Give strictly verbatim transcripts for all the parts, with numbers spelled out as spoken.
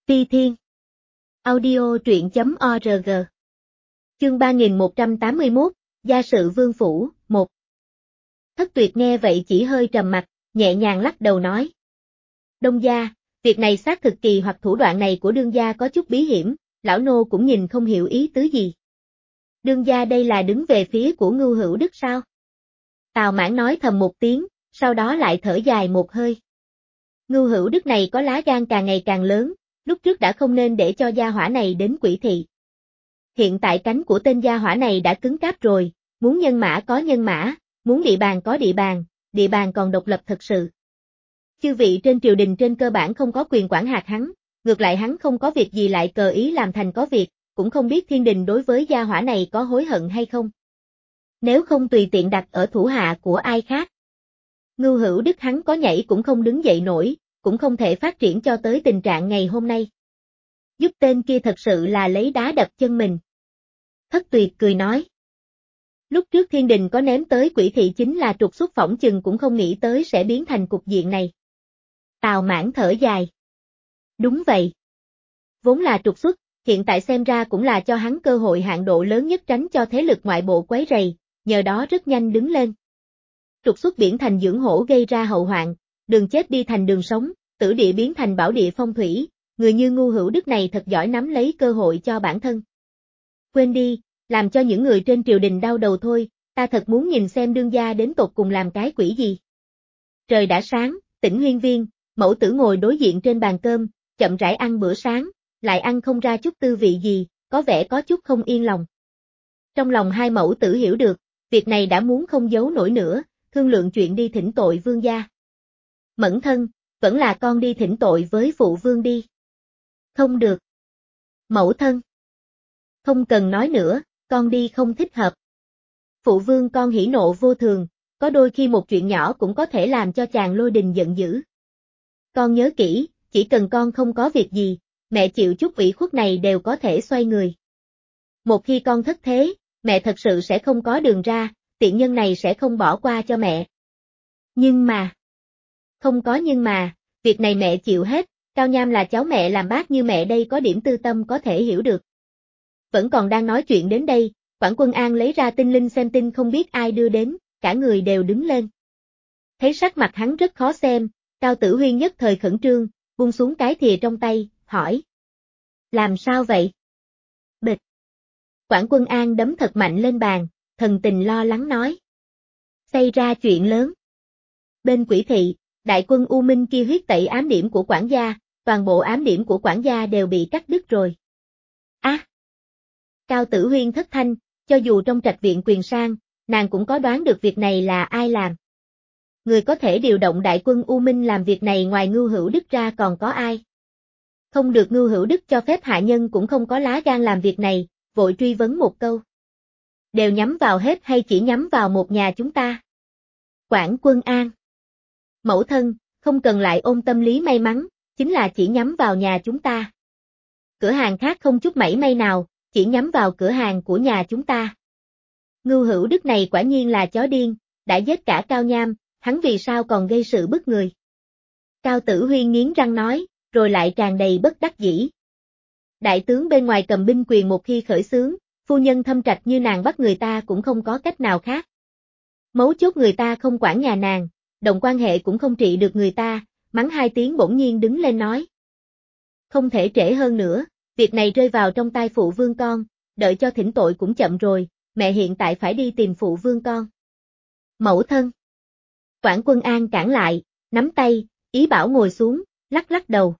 Ti Thiên Audio truyện chấm org Chương ba nghìn một trăm tám mươi mốt, Gia sự vương phủ, một. Thất Tuyệt nghe vậy chỉ hơi trầm mặt, nhẹ nhàng lắc đầu nói. Đông gia, việc này xác thực kỳ hoặc thủ đoạn này của đương gia có chút bí hiểm, lão nô cũng nhìn không hiểu ý tứ gì. Đương gia đây là đứng về phía của Ngưu Hữu Đức sao? Tào Mãn nói thầm một tiếng, sau đó lại thở dài một hơi. Ngưu Hữu Đức này có lá gan càng ngày càng lớn, lúc trước đã không nên để cho gia hỏa này đến Quỷ Thị. Hiện tại cánh của tên gia hỏa này đã cứng cáp rồi, muốn nhân mã có nhân mã, muốn địa bàn có địa bàn, địa bàn còn độc lập thật sự. Chư vị trên triều đình trên cơ bản không có quyền quản hạt hắn, ngược lại hắn không có việc gì lại cờ ý làm thành có việc, cũng không biết thiên đình đối với gia hỏa này có hối hận hay không. Nếu không tùy tiện đặt ở thủ hạ của ai khác. Ngưu Hữu Đức hắn có nhảy cũng không đứng dậy nổi, cũng không thể phát triển cho tới tình trạng ngày hôm nay. Giúp tên kia thật sự là lấy đá đập chân mình. Thất Tuyệt cười nói. Lúc trước thiên đình có ném tới Quỷ Thị chính là trục xuất phỏng chừng cũng không nghĩ tới sẽ biến thành cục diện này. Tào Mãn thở dài. Đúng vậy. Vốn là trục xuất, hiện tại xem ra cũng là cho hắn cơ hội hạn độ lớn nhất tránh cho thế lực ngoại bộ quấy rầy, nhờ đó rất nhanh đứng lên. Trục xuất biển thành dưỡng hổ gây ra hậu hoạn, đường chết đi thành đường sống, tử địa biến thành bảo địa phong thủy, người như Ngưu Hữu Đức này thật giỏi nắm lấy cơ hội cho bản thân. Quên đi, làm cho những người trên triều đình đau đầu thôi, ta thật muốn nhìn xem đương gia đến tột cùng làm cái quỷ gì. Trời đã sáng, Tĩnh Huyên Viên, mẫu tử ngồi đối diện trên bàn cơm, chậm rãi ăn bữa sáng, lại ăn không ra chút tư vị gì, có vẻ có chút không yên lòng. Trong lòng hai mẫu tử hiểu được, việc này đã muốn không giấu nổi nữa, thương lượng chuyện đi thỉnh tội vương gia. Mẫn thân, vẫn là con đi thỉnh tội với phụ vương đi. Không được. Mẫu thân. Không cần nói nữa, con đi không thích hợp. Phụ vương con hỉ nộ vô thường, có đôi khi một chuyện nhỏ cũng có thể làm cho chàng lôi đình giận dữ. Con nhớ kỹ, chỉ cần con không có việc gì, mẹ chịu chút ủy khuất này đều có thể xoay người. Một khi con thất thế, mẹ thật sự sẽ không có đường ra, tiện nhân này sẽ không bỏ qua cho mẹ. Nhưng mà... Không có nhưng mà, việc này mẹ chịu hết, Cao Nham là cháu mẹ làm bác như mẹ đây có điểm tư tâm có thể hiểu được. Vẫn còn đang nói chuyện đến đây, Quản Quân An lấy ra tinh linh xem tin không biết ai đưa đến, cả người đều đứng lên. Thấy sắc mặt hắn rất khó xem, Cao Tử Huyên nhất thời khẩn trương, buông xuống cái thìa trong tay, hỏi. Làm sao vậy? Bịch. Quản Quân An đấm thật mạnh lên bàn, thần tình lo lắng nói. Xảy ra chuyện lớn. Bên Quỷ Thị, đại quân U Minh kia huyết tẩy ám điểm của quản gia, toàn bộ ám điểm của quản gia đều bị cắt đứt rồi. Á! À, Cao Tử Huyên thất thanh, cho dù trong trạch viện quyền sang, nàng cũng có đoán được việc này là ai làm. Người có thể điều động đại quân U Minh làm việc này ngoài Ngưu Hữu Đức ra còn có ai? Không được Ngưu Hữu Đức cho phép hạ nhân cũng không có lá gan làm việc này, vội truy vấn một câu. Đều nhắm vào hết hay chỉ nhắm vào một nhà chúng ta? Quản Quân An. Mẫu thân, không cần lại ôm tâm lý may mắn, chính là chỉ nhắm vào nhà chúng ta. Cửa hàng khác không chút mảy may nào, chỉ nhắm vào cửa hàng của nhà chúng ta. Ngưu Hữu Đức này quả nhiên là chó điên, đã giết cả Cao Nham, hắn vì sao còn gây sự bức người. Cao Tử Huyên nghiến răng nói, rồi lại tràn đầy bất đắc dĩ. Đại tướng bên ngoài cầm binh quyền một khi khởi xướng, phu nhân thâm trạch như nàng bắt người ta cũng không có cách nào khác. Mấu chốt người ta không quản nhà nàng, động quan hệ cũng không trị được người ta, mắng hai tiếng bỗng nhiên đứng lên nói. Không thể trễ hơn nữa, việc này rơi vào trong tay phụ vương con, đợi cho thỉnh tội cũng chậm rồi, mẹ hiện tại phải đi tìm phụ vương con. Mẫu thân. Quản Quân An cản lại, nắm tay, ý bảo ngồi xuống, lắc lắc đầu.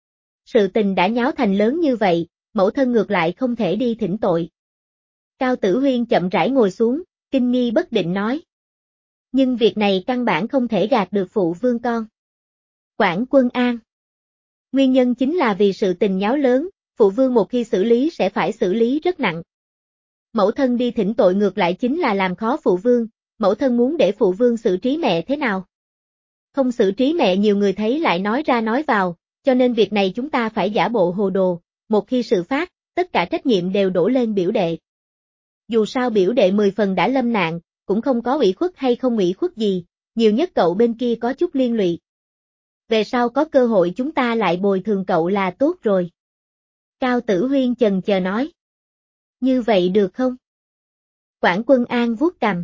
Sự tình đã nháo thành lớn như vậy, mẫu thân ngược lại không thể đi thỉnh tội. Cao Tử Huyên chậm rãi ngồi xuống, kinh nghi bất định nói. Nhưng việc này căn bản không thể gạt được phụ vương con. Quản Quân An. Nguyên nhân chính là vì sự tình nháo lớn, phụ vương một khi xử lý sẽ phải xử lý rất nặng. Mẫu thân đi thỉnh tội ngược lại chính là làm khó phụ vương, mẫu thân muốn để phụ vương xử trí mẹ thế nào? Không xử trí mẹ nhiều người thấy lại nói ra nói vào, cho nên việc này chúng ta phải giả bộ hồ đồ, một khi sự phát, tất cả trách nhiệm đều đổ lên biểu đệ. Dù sao biểu đệ mười phần đã lâm nạn, cũng không có ủy khuất hay không ủy khuất gì, nhiều nhất cậu bên kia có chút liên lụy. Về sau có cơ hội chúng ta lại bồi thường cậu là tốt rồi. Cao Tử Huyên chần chờ nói. Như vậy được không? Quản Quân An vuốt cằm.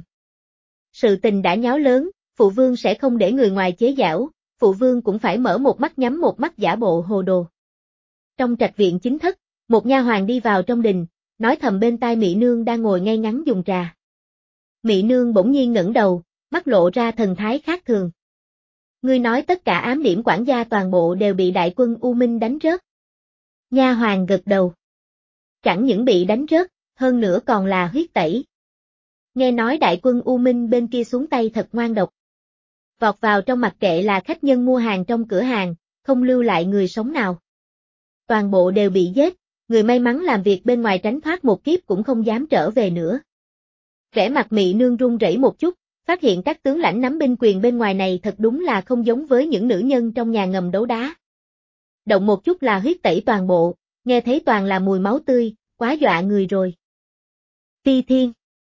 Sự tình đã nháo lớn, phụ vương sẽ không để người ngoài chế giễu, phụ vương cũng phải mở một mắt nhắm một mắt giả bộ hồ đồ. Trong trạch viện chính thất, một nha hoàn đi vào trong đình, nói thầm bên tai Mị Nương đang ngồi ngay ngắn dùng trà. Mị Nương bỗng nhiên ngẩng đầu, mắt lộ ra thần thái khác thường. Ngươi nói tất cả ám điểm quản gia toàn bộ đều bị đại quân U Minh đánh rớt. Nha hoàn gật đầu. Chẳng những bị đánh rớt, hơn nữa còn là huyết tẩy. Nghe nói đại quân U Minh bên kia xuống tay thật ngoan độc. Vọt vào trong mặc kệ là khách nhân mua hàng trong cửa hàng, không lưu lại người sống nào. Toàn bộ đều bị giết, người may mắn làm việc bên ngoài tránh thoát một kiếp cũng không dám trở về nữa. Vẻ mặt Mị Nương run rẩy một chút, phát hiện các tướng lãnh nắm binh quyền bên ngoài này thật đúng là không giống với những nữ nhân trong nhà ngầm đấu đá. Động một chút là huyết tẩy toàn bộ, nghe thấy toàn là mùi máu tươi, quá dọa người rồi. Phi Thiên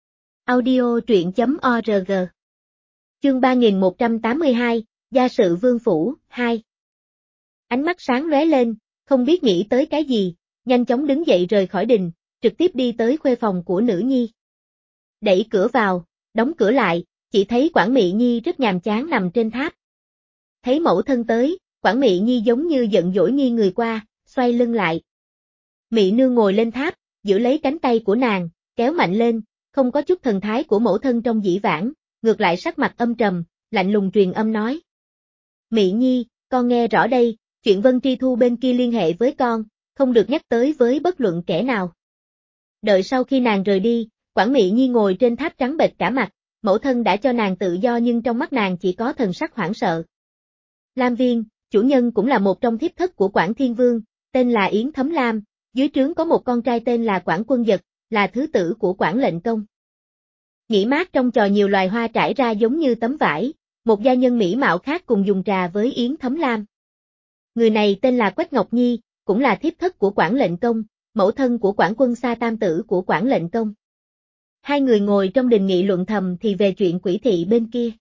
Audio truyện chấm org Chương ba nghìn một trăm tám mươi hai, Gia sự Vương Phủ, hai. Ánh mắt sáng lóe lên, không biết nghĩ tới cái gì, nhanh chóng đứng dậy rời khỏi đình, trực tiếp đi tới khuê phòng của nữ nhi. Đẩy cửa vào, đóng cửa lại, chỉ thấy Quản Mị Nhi rất nhàm chán nằm trên tháp. Thấy mẫu thân tới, Quản Mị Nhi giống như giận dỗi nghiêng người qua, xoay lưng lại. Mị Nương ngồi lên tháp, giữ lấy cánh tay của nàng, kéo mạnh lên, không có chút thần thái của mẫu thân trong dĩ vãng, ngược lại sắc mặt âm trầm, lạnh lùng truyền âm nói. Mị Nhi, con nghe rõ đây, chuyện Vân Tri Thu bên kia liên hệ với con, không được nhắc tới với bất luận kẻ nào. Đợi sau khi nàng rời đi, Quản Mị Nhi ngồi trên tháp trắng bệch cả mặt, mẫu thân đã cho nàng tự do nhưng trong mắt nàng chỉ có thần sắc hoảng sợ. Lam Viên, chủ nhân cũng là một trong thiếp thất của Quản Thiên Vương, tên là Yến Thấm Lam, dưới trướng có một con trai tên là Quản Quân Dật, là thứ tử của Quản Lệnh Công. Nghỉ mát trong trò nhiều loài hoa trải ra giống như tấm vải, một gia nhân mỹ mạo khác cùng dùng trà với Yến Thấm Lam. Người này tên là Quách Ngọc Nhi, cũng là thiếp thất của Quản Lệnh Công, mẫu thân của Quản Quân Sa tam tử của Quản Lệnh Công. Hai người ngồi trong đình nghị luận thầm thì về chuyện quỷ thị bên kia.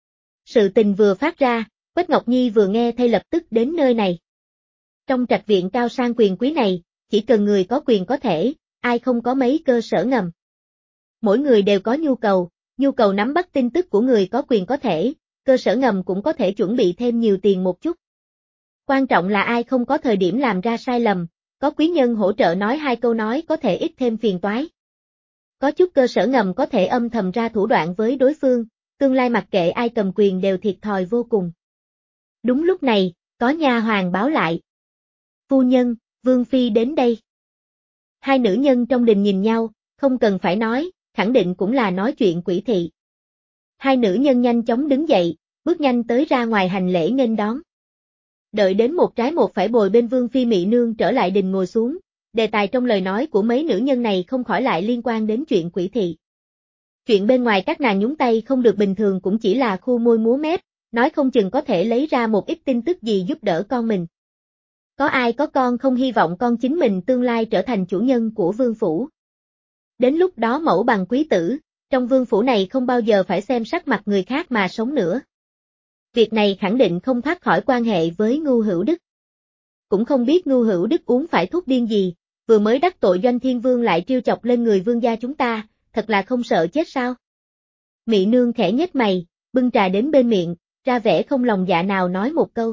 Sự tình vừa phát ra, Quách Ngọc Nhi vừa nghe thay lập tức đến nơi này. Trong trạch viện cao sang quyền quý này, chỉ cần người có quyền có thể, ai không có mấy cơ sở ngầm. Mỗi người đều có nhu cầu, nhu cầu nắm bắt tin tức của người có quyền có thể, cơ sở ngầm cũng có thể chuẩn bị thêm nhiều tiền một chút. Quan trọng là ai không có thời điểm làm ra sai lầm, có quý nhân hỗ trợ nói hai câu nói có thể ít thêm phiền toái. Có chút cơ sở ngầm có thể âm thầm ra thủ đoạn với đối phương, tương lai mặc kệ ai cầm quyền đều thiệt thòi vô cùng. Đúng lúc này, có nha hoàn báo lại. Phu nhân, Vương Phi đến đây. Hai nữ nhân trong đình nhìn nhau, không cần phải nói, khẳng định cũng là nói chuyện quỷ thị. Hai nữ nhân nhanh chóng đứng dậy, bước nhanh tới ra ngoài hành lễ nghênh đón. Đợi đến một trái một phải bồi bên Vương Phi Mị Nương trở lại đình ngồi xuống, đề tài trong lời nói của mấy nữ nhân này không khỏi lại liên quan đến chuyện quỷ thị. Chuyện bên ngoài các nàng nhúng tay không được bình thường cũng chỉ là khu môi múa mép, nói không chừng có thể lấy ra một ít tin tức gì giúp đỡ con mình. Có ai có con không hy vọng con chính mình tương lai trở thành chủ nhân của vương phủ. Đến lúc đó mẫu bằng quý tử, trong vương phủ này không bao giờ phải xem sắc mặt người khác mà sống nữa. Việc này khẳng định không thoát khỏi quan hệ với Ngưu Hữu Đức. Cũng không biết Ngưu Hữu Đức uống phải thuốc điên gì, vừa mới đắc tội Doanh Thiên Vương lại trêu chọc lên người vương gia chúng ta, thật là không sợ chết sao? Mị Nương khẽ nhếch mày, bưng trà đến bên miệng, ra vẻ không lòng dạ nào nói một câu.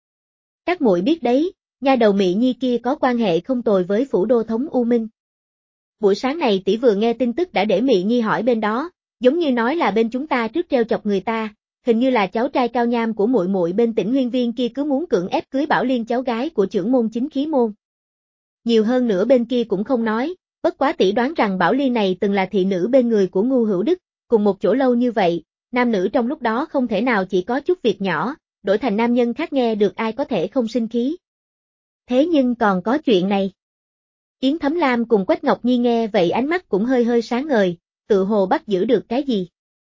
Các muội biết đấy, nha đầu Mị Nhi kia có quan hệ không tồi với phủ đô thống U Minh. Buổi sáng này tỷ vừa nghe tin tức đã để Mị Nhi hỏi bên đó, giống như nói là bên chúng ta trước trêu chọc người ta, hình như là cháu trai cao nham của muội muội bên Tỉnh Huyên Viên kia cứ muốn cưỡng ép cưới Bảo Liên cháu gái của trưởng môn chính khí môn. Nhiều hơn nữa bên kia cũng không nói, bất quá tỷ đoán rằng Bảo Liên này từng là thị nữ bên người của Ngưu Hữu Đức, cùng một chỗ lâu như vậy, nam nữ trong lúc đó không thể nào chỉ có chút việc nhỏ, đổi thành nam nhân khác nghe được ai có thể không sinh khí. Thế nhưng còn có chuyện này. Yến Thấm Lam cùng Quách Ngọc Nhi nghe vậy ánh mắt cũng hơi hơi sáng ngời, tự hồ bắt giữ được cái gì.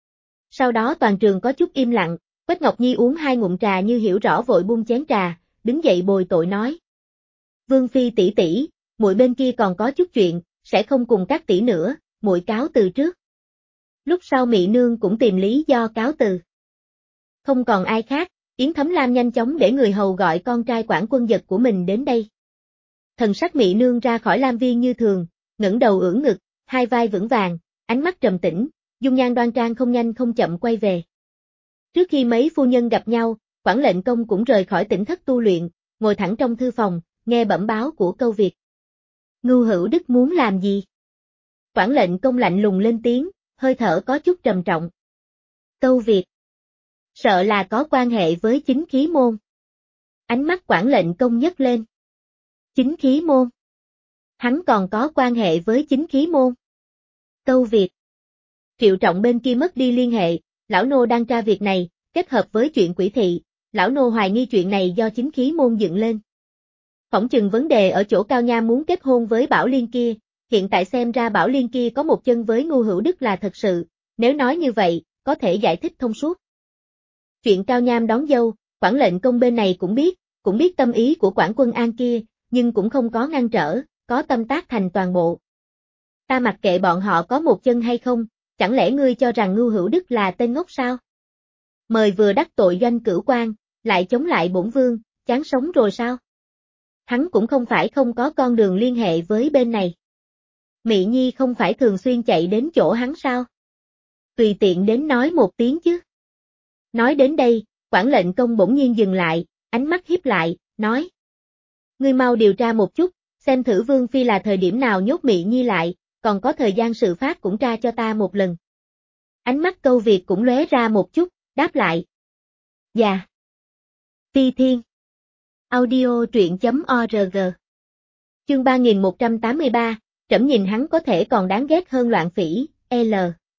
Sau đó toàn trường có chút im lặng, Quách Ngọc Nhi uống hai ngụm trà như hiểu rõ vội buông chén trà, đứng dậy bồi tội nói. Vương Phi tỷ tỷ, muội bên kia còn có chút chuyện, sẽ không cùng các tỷ nữa, muội cáo từ trước. Lúc sau Mị Nương cũng tìm lý do cáo từ. Không còn ai khác, Yến Thấm Lam nhanh chóng để người hầu gọi con trai Quản Quân Dật của mình đến đây. Thần sắc Mị Nương ra khỏi lam viên như thường, ngẩng đầu ưỡn ngực, hai vai vững vàng, ánh mắt trầm tĩnh, dung nhan đoan trang không nhanh không chậm quay về. Trước khi mấy phu nhân gặp nhau, Quản lệnh công cũng rời khỏi tỉnh thất tu luyện, ngồi thẳng trong thư phòng, nghe bẩm báo của Câu Việt. Ngưu Hữu Đức muốn làm gì? Quản lệnh công lạnh lùng lên tiếng, hơi thở có chút trầm trọng. Câu Việt. Sợ là có quan hệ với chính khí môn. Ánh mắt quản lệnh công nhấc lên. Chính khí môn. Hắn còn có quan hệ với chính khí môn. Câu Việt. Triệu Trọng bên kia mất đi liên hệ, lão nô đang tra việc này, kết hợp với chuyện quỷ thị, lão nô hoài nghi chuyện này do chính khí môn dựng lên. Phỏng chừng vấn đề ở chỗ Cao Nham muốn kết hôn với Bảo Liên kia, hiện tại xem ra Bảo Liên kia có một chân với Ngưu Hữu Đức là thật sự, nếu nói như vậy, có thể giải thích thông suốt. Chuyện Cao Nham đón dâu, quản lệnh công bên này cũng biết, cũng biết tâm ý của quản quân An kia, nhưng cũng không có ngăn trở, có tâm tác thành toàn bộ. Ta mặc kệ bọn họ có một chân hay không, chẳng lẽ ngươi cho rằng Ngưu Hữu Đức là tên ngốc sao? Mời vừa đắc tội Doanh Cửu Quan, lại chống lại bổn vương, chán sống rồi sao? Hắn cũng không phải không có con đường liên hệ với bên này. Mị Nhi không phải thường xuyên chạy đến chỗ hắn sao? Tùy tiện đến nói một tiếng chứ. Nói đến đây, quản lệnh công bỗng nhiên dừng lại, ánh mắt híp lại, nói. Ngươi mau điều tra một chút, xem thử Vương Phi là thời điểm nào nhốt Mị Nhi lại, còn có thời gian sự phát cũng tra cho ta một lần. Ánh mắt Câu Việt cũng lóe ra một chút, đáp lại. Dạ. Phi Thiên. Audio truyện chấm org. Chương ba nghìn một trăm tám mươi ba, trẫm nhìn hắn có thể còn đáng ghét hơn Loạn Phỉ, L.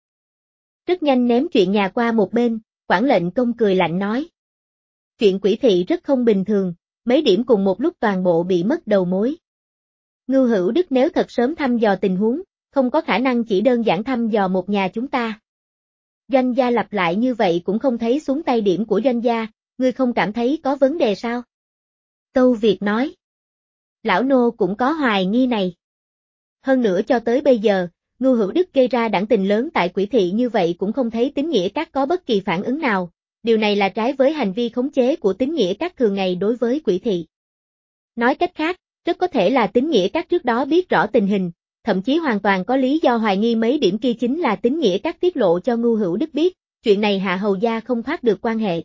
Rất nhanh ném chuyện nhà qua một bên, quản lệnh công cười lạnh nói. Chuyện quỷ thị rất không bình thường, mấy điểm cùng một lúc toàn bộ bị mất đầu mối. Ngưu Hữu Đức nếu thật sớm thăm dò tình huống, không có khả năng chỉ đơn giản thăm dò một nhà chúng ta. Doanh gia lặp lại như vậy cũng không thấy xuống tay điểm của doanh gia, ngươi không cảm thấy có vấn đề sao? Câu Việt nói. Lão nô cũng có hoài nghi này. Hơn nữa cho tới bây giờ, Ngưu Hữu Đức gây ra đảng tình lớn tại quỷ thị như vậy cũng không thấy Tín Nghĩa Các có bất kỳ phản ứng nào, điều này là trái với hành vi khống chế của Tín Nghĩa Các thường ngày đối với quỷ thị. Nói cách khác, rất có thể là Tín Nghĩa Các trước đó biết rõ tình hình, thậm chí hoàn toàn có lý do hoài nghi mấy điểm kia chính là Tín Nghĩa Các tiết lộ cho Ngưu Hữu Đức biết, chuyện này Hạ Hầu gia không thoát được quan hệ.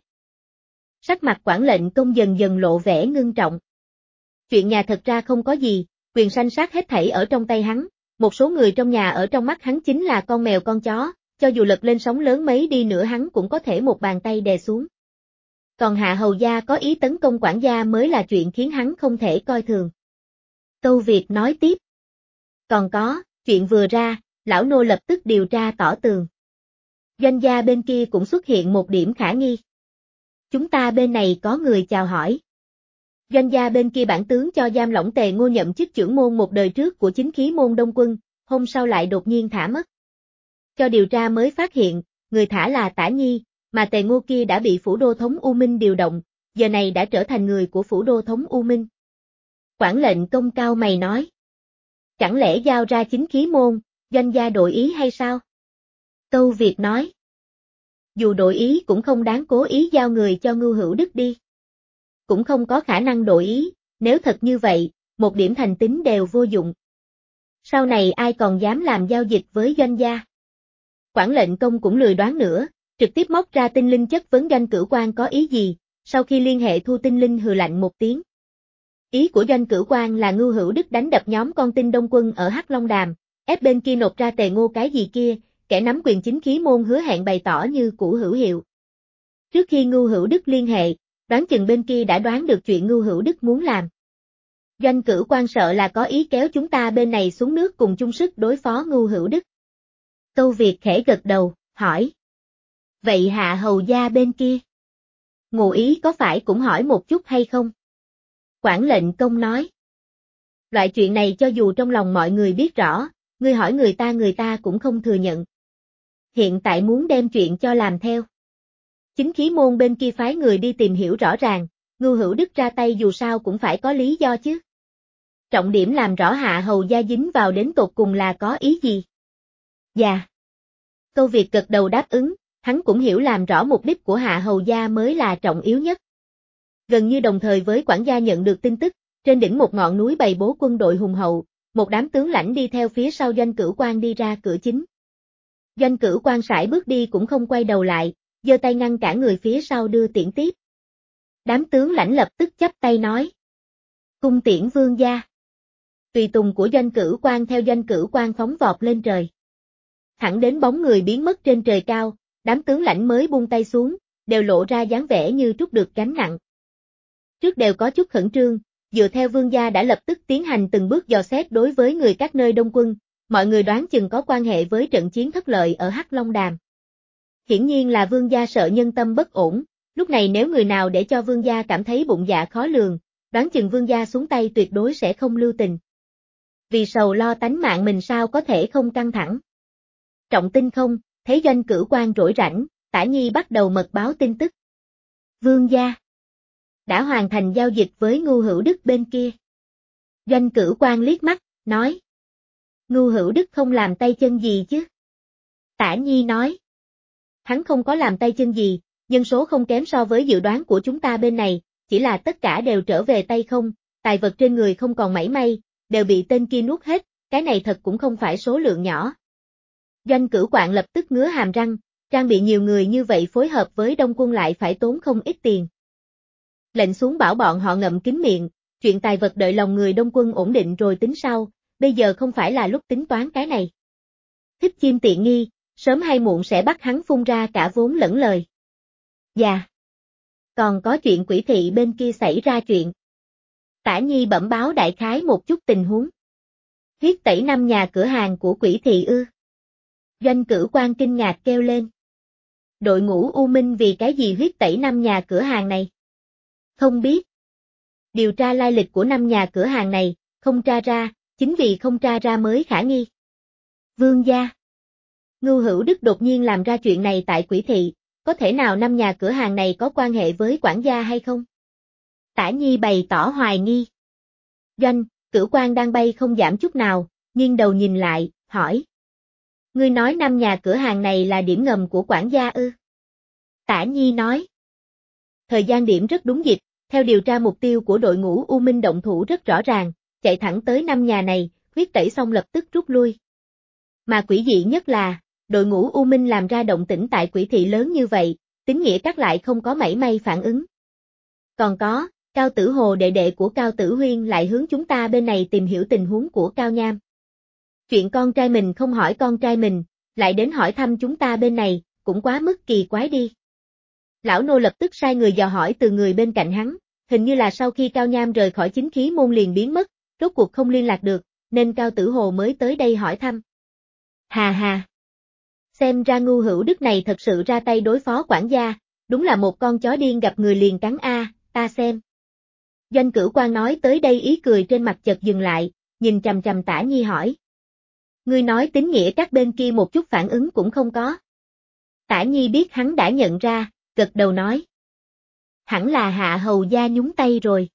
Sắc mặt quản lệnh công dần dần lộ vẻ ngưng trọng. Chuyện nhà thật ra không có gì, quyền sanh sát hết thảy ở trong tay hắn, một số người trong nhà ở trong mắt hắn chính là con mèo con chó, cho dù lật lên sóng lớn mấy đi nữa hắn cũng có thể một bàn tay đè xuống. Còn Hạ Hầu gia có ý tấn công quản gia mới là chuyện khiến hắn không thể coi thường. Câu Việt nói tiếp. Còn có, chuyện vừa ra, lão nô lập tức điều tra tỏ tường. Doanh gia bên kia cũng xuất hiện một điểm khả nghi. Chúng ta bên này có người chào hỏi. Doanh gia bên kia bản tướng cho giam lỏng Tề Ngô nhậm chức trưởng môn một đời trước của chính khí môn Đông Quân, hôm sau lại đột nhiên thả mất. Cho điều tra mới phát hiện, người thả là Tả Nhi, mà Tề Ngô kia đã bị phủ đô thống U Minh điều động, giờ này đã trở thành người của phủ đô thống U Minh. Quản lệnh công cao mày nói. Chẳng lẽ giao ra chính khí môn, doanh gia đổi ý hay sao? Câu Việt nói. Dù đổi ý cũng không đáng cố ý giao người cho Ngưu Hữu Đức đi. Cũng không có khả năng đổi ý, nếu thật như vậy, một điểm thành tín đều vô dụng. Sau này ai còn dám làm giao dịch với doanh gia? Quản lệnh công cũng lười đoán nữa, trực tiếp móc ra tinh linh chất vấn Doanh Cửu Quan có ý gì, sau khi liên hệ thu tinh linh hừ lạnh một tiếng. Ý của Doanh Cửu Quan là Ngưu Hữu Đức đánh đập nhóm con tin Đông Quân ở Hắc Long Đàm, ép bên kia nộp ra Tề Ngô cái gì kia, kẻ nắm quyền chính khí môn hứa hẹn bày tỏ như cũ hữu hiệu. Trước khi Ngưu Hữu Đức liên hệ, đoán chừng bên kia đã đoán được chuyện Ngưu Hữu Đức muốn làm. Doanh Cửu Quan sợ là có ý kéo chúng ta bên này xuống nước cùng chung sức đối phó Ngưu Hữu Đức. Câu Việt khẽ gật đầu, hỏi. Vậy Hạ Hầu gia bên kia? Ngụ ý có phải cũng hỏi một chút hay không? Quản lệnh công nói. Loại chuyện này cho dù trong lòng mọi người biết rõ, ngươi hỏi người ta người ta cũng không thừa nhận. Hiện tại muốn đem chuyện cho làm theo. Chính khí môn bên kia phái người đi tìm hiểu rõ ràng, Ngưu Hữu Đức ra tay dù sao cũng phải có lý do chứ. Trọng điểm làm rõ Hạ Hầu gia dính vào đến tột cùng là có ý gì? Dạ. Câu Việt gật đầu đáp ứng, hắn cũng hiểu làm rõ mục đích của Hạ Hầu gia mới là trọng yếu nhất. Gần như đồng thời với quản gia nhận được tin tức, Trên đỉnh một ngọn núi bày bố quân đội hùng hậu, một đám tướng lãnh đi theo phía sau Doanh Cửu Quan đi ra cửa chính. Doanh Cửu Quan sải bước đi cũng không quay đầu lại, giơ tay ngăn cả người phía sau đưa tiễn tiếp. Đám tướng lãnh lập tức chắp tay nói: "Cung tiễn vương gia." Tùy tùng của Doanh Cửu Quan theo Doanh Cửu Quan phóng vọt lên trời. Thẳng đến bóng người biến mất trên trời cao, đám tướng lãnh mới buông tay xuống, đều lộ ra dáng vẻ như trút được gánh nặng. Trước đều có chút khẩn trương, dựa theo vương gia đã lập tức tiến hành từng bước dò xét đối với người các nơi đông quân, mọi người đoán chừng có quan hệ với trận chiến thất lợi ở Hắc Long Đàm. Hiển nhiên là vương gia sợ nhân tâm bất ổn, lúc này nếu người nào để cho vương gia cảm thấy bụng dạ khó lường, đoán chừng vương gia xuống tay tuyệt đối sẽ không lưu tình. Vì sầu lo tánh mạng mình sao có thể không căng thẳng. Trọng Tinh không, thấy Doanh Cửu Quan rỗi rảnh, Tả Nhi bắt đầu mật báo tin tức. Vương gia đã hoàn thành giao dịch với Ngưu Hữu Đức bên kia. Doanh Cửu Quan liếc mắt, nói: Ngưu Hữu Đức không làm tay chân gì chứ? Tả Nhi nói: Hắn không có làm tay chân gì, nhân số không kém so với dự đoán của chúng ta bên này, chỉ là tất cả đều trở về tay không, tài vật trên người không còn mảy may, đều bị tên kia nuốt hết, cái này thật cũng không phải số lượng nhỏ. Doanh Cửu Quan lập tức ngứa hàm răng, trang bị nhiều người như vậy phối hợp với Đông quân lại phải tốn không ít tiền. Lệnh xuống bảo bọn họ ngậm kín miệng, chuyện tài vật đợi lòng người Đông quân ổn định rồi tính sau, bây giờ không phải là lúc tính toán cái này. Thích chim tiện nghi, sớm hay muộn sẽ bắt hắn phun ra cả vốn lẫn lời. Dạ. Còn có chuyện Quỷ thị bên kia xảy ra chuyện. Tả Nhi bẩm báo đại khái một chút tình huống. Huyết tẩy năm nhà cửa hàng của Quỷ thị ư? Doanh Cửu Quan kinh ngạc kêu lên. Đội ngũ U Minh vì cái gì huyết tẩy năm nhà cửa hàng này? Không biết. Điều tra lai lịch của năm nhà cửa hàng này, không tra ra, chính vì không tra ra mới khả nghi. Vương gia. Ngưu Hữu Đức đột nhiên làm ra chuyện này tại Quỷ thị, có thể nào năm nhà cửa hàng này có quan hệ với quản gia hay không? Tả Nhi bày tỏ hoài nghi. Doanh, Cửu Quan đang bay không giảm chút nào, nghiêng đầu nhìn lại, hỏi. Ngươi nói năm nhà cửa hàng này là điểm ngầm của quản gia ư? Tả Nhi nói. Thời gian điểm rất đúng dịp, theo điều tra mục tiêu của đội ngũ U Minh động thủ rất rõ ràng, chạy thẳng tới năm nhà này, huyết tẩy xong lập tức rút lui. Mà quỷ dị nhất là, đội ngũ U Minh làm ra động tĩnh tại Quỷ thị lớn như vậy, tín nghĩa các lại không có mảy may phản ứng. Còn có, Cao Tử Hồ đệ đệ của Cao Tử Huyên lại hướng chúng ta bên này tìm hiểu tình huống của Cao Nham. Chuyện con trai mình không hỏi con trai mình, lại đến hỏi thăm chúng ta bên này, cũng quá mức kỳ quái đi. Lão nô lập tức sai người dò hỏi từ người bên cạnh hắn, hình như là sau khi Cao Nham rời khỏi chính khí môn liền biến mất, rốt cuộc không liên lạc được, nên Cao Tử Hồ mới tới đây hỏi thăm. Hà hà. Xem ra Ngưu Hữu Đức này thật sự ra tay đối phó quản gia, đúng là một con chó điên gặp người liền cắn a, ta xem. Doanh Cửu Quan nói tới đây ý cười trên mặt chợt dừng lại, nhìn chằm chằm Tả Nhi hỏi. Ngươi nói tín nghĩa các bên kia một chút phản ứng cũng không có. Tả Nhi biết hắn đã nhận ra, gật đầu nói. Hẳn là Hạ Hầu gia nhúng tay rồi.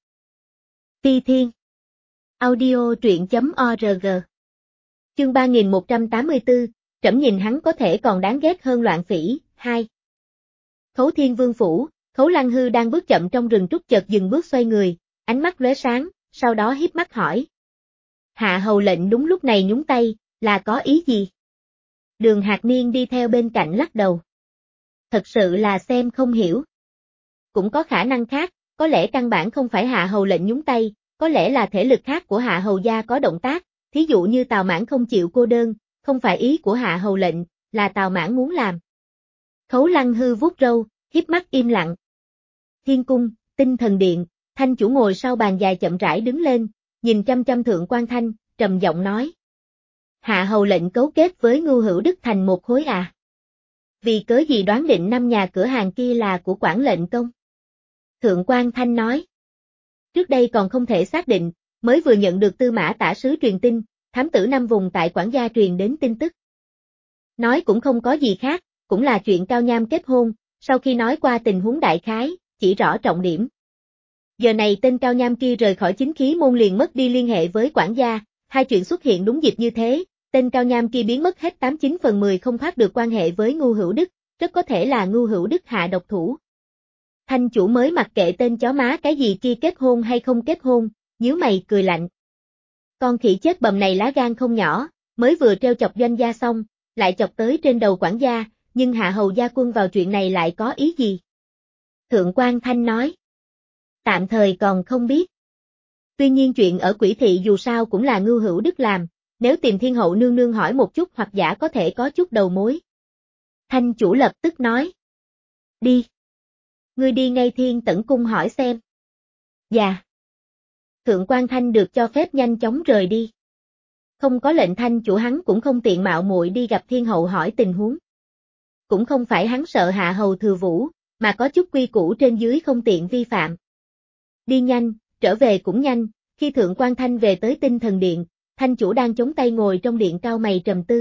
Phi Thiên. Audio truyện chấm org. Chương ba nghìn một trăm tám mươi tư, trẫm nhìn hắn có thể còn đáng ghét hơn Loạn Phỉ, hai. Khấu Thiên Vương phủ, Khấu Lăng Hư đang bước chậm trong rừng trúc chợt dừng bước xoay người, ánh mắt lóe sáng, sau đó híp mắt hỏi. Hạ hầu lệnh đúng lúc này nhúng tay, là có ý gì? Đường Hạc Niên đi theo bên cạnh lắc đầu. Thật sự là xem không hiểu. Cũng có khả năng khác, có lẽ căn bản không phải hạ hầu lệnh nhúng tay, có lẽ là thể lực khác của hạ hầu gia có động tác, thí dụ như Tào Mãn không chịu cô đơn, không phải ý của hạ hầu lệnh, là Tào Mãn muốn làm. Khấu Lăng Hư vuốt râu, híp mắt im lặng. Thiên cung, Tinh Thần Điện, Thanh chủ ngồi sau bàn dài chậm rãi đứng lên, nhìn chăm chăm Thượng Quan Thanh, trầm giọng nói. Hạ hầu lệnh cấu kết với Ngưu Hữu Đức thành một khối à? Vì cớ gì đoán định năm nhà cửa hàng kia là của quản lệnh công? Thượng Quan Thanh nói. Trước đây còn không thể xác định, mới vừa nhận được Tư Mã Tả sứ truyền tin, thám tử năm vùng tại quản gia truyền đến tin tức. Nói cũng không có gì khác, cũng là chuyện Cao Nham kết hôn, sau khi nói qua tình huống đại khái, chỉ rõ trọng điểm. Giờ này tên Cao Nham kia rời khỏi chính khí môn liền mất đi liên hệ với quản gia, hai chuyện xuất hiện đúng dịp như thế, tên Cao Nham kia biến mất hết tám chín phần mười không thoát được quan hệ với Ngưu Hữu Đức, rất có thể là Ngưu Hữu Đức hạ độc thủ. Thanh chủ mới mặc kệ tên chó má cái gì kia kết hôn hay không kết hôn, nhíu mày cười lạnh. Con khỉ chết bầm này lá gan không nhỏ, mới vừa treo chọc doanh gia xong, lại chọc tới trên đầu quản gia, nhưng hạ hầu gia quân vào chuyện này lại có ý gì? Thượng quan Thanh nói. Tạm thời còn không biết. Tuy nhiên chuyện ở Quỷ thị dù sao cũng là Ngưu Hữu Đức làm, nếu tìm Thiên hậu nương nương hỏi một chút hoặc giả có thể có chút đầu mối. Thanh chủ lập tức nói. Đi. Ngươi đi ngay Thiên Tẩn cung hỏi xem. Dạ. Thượng quan Thanh được cho phép nhanh chóng rời đi. Không có lệnh Thanh chủ hắn cũng không tiện mạo muội đi gặp Thiên hậu hỏi tình huống. Cũng không phải hắn sợ hạ hầu thừa vũ, mà có chút quy củ trên dưới không tiện vi phạm. Đi nhanh, trở về cũng nhanh, khi Thượng quan Thanh về tới Tinh Thần Điện, Thanh chủ đang chống tay ngồi trong điện cao mày trầm tư.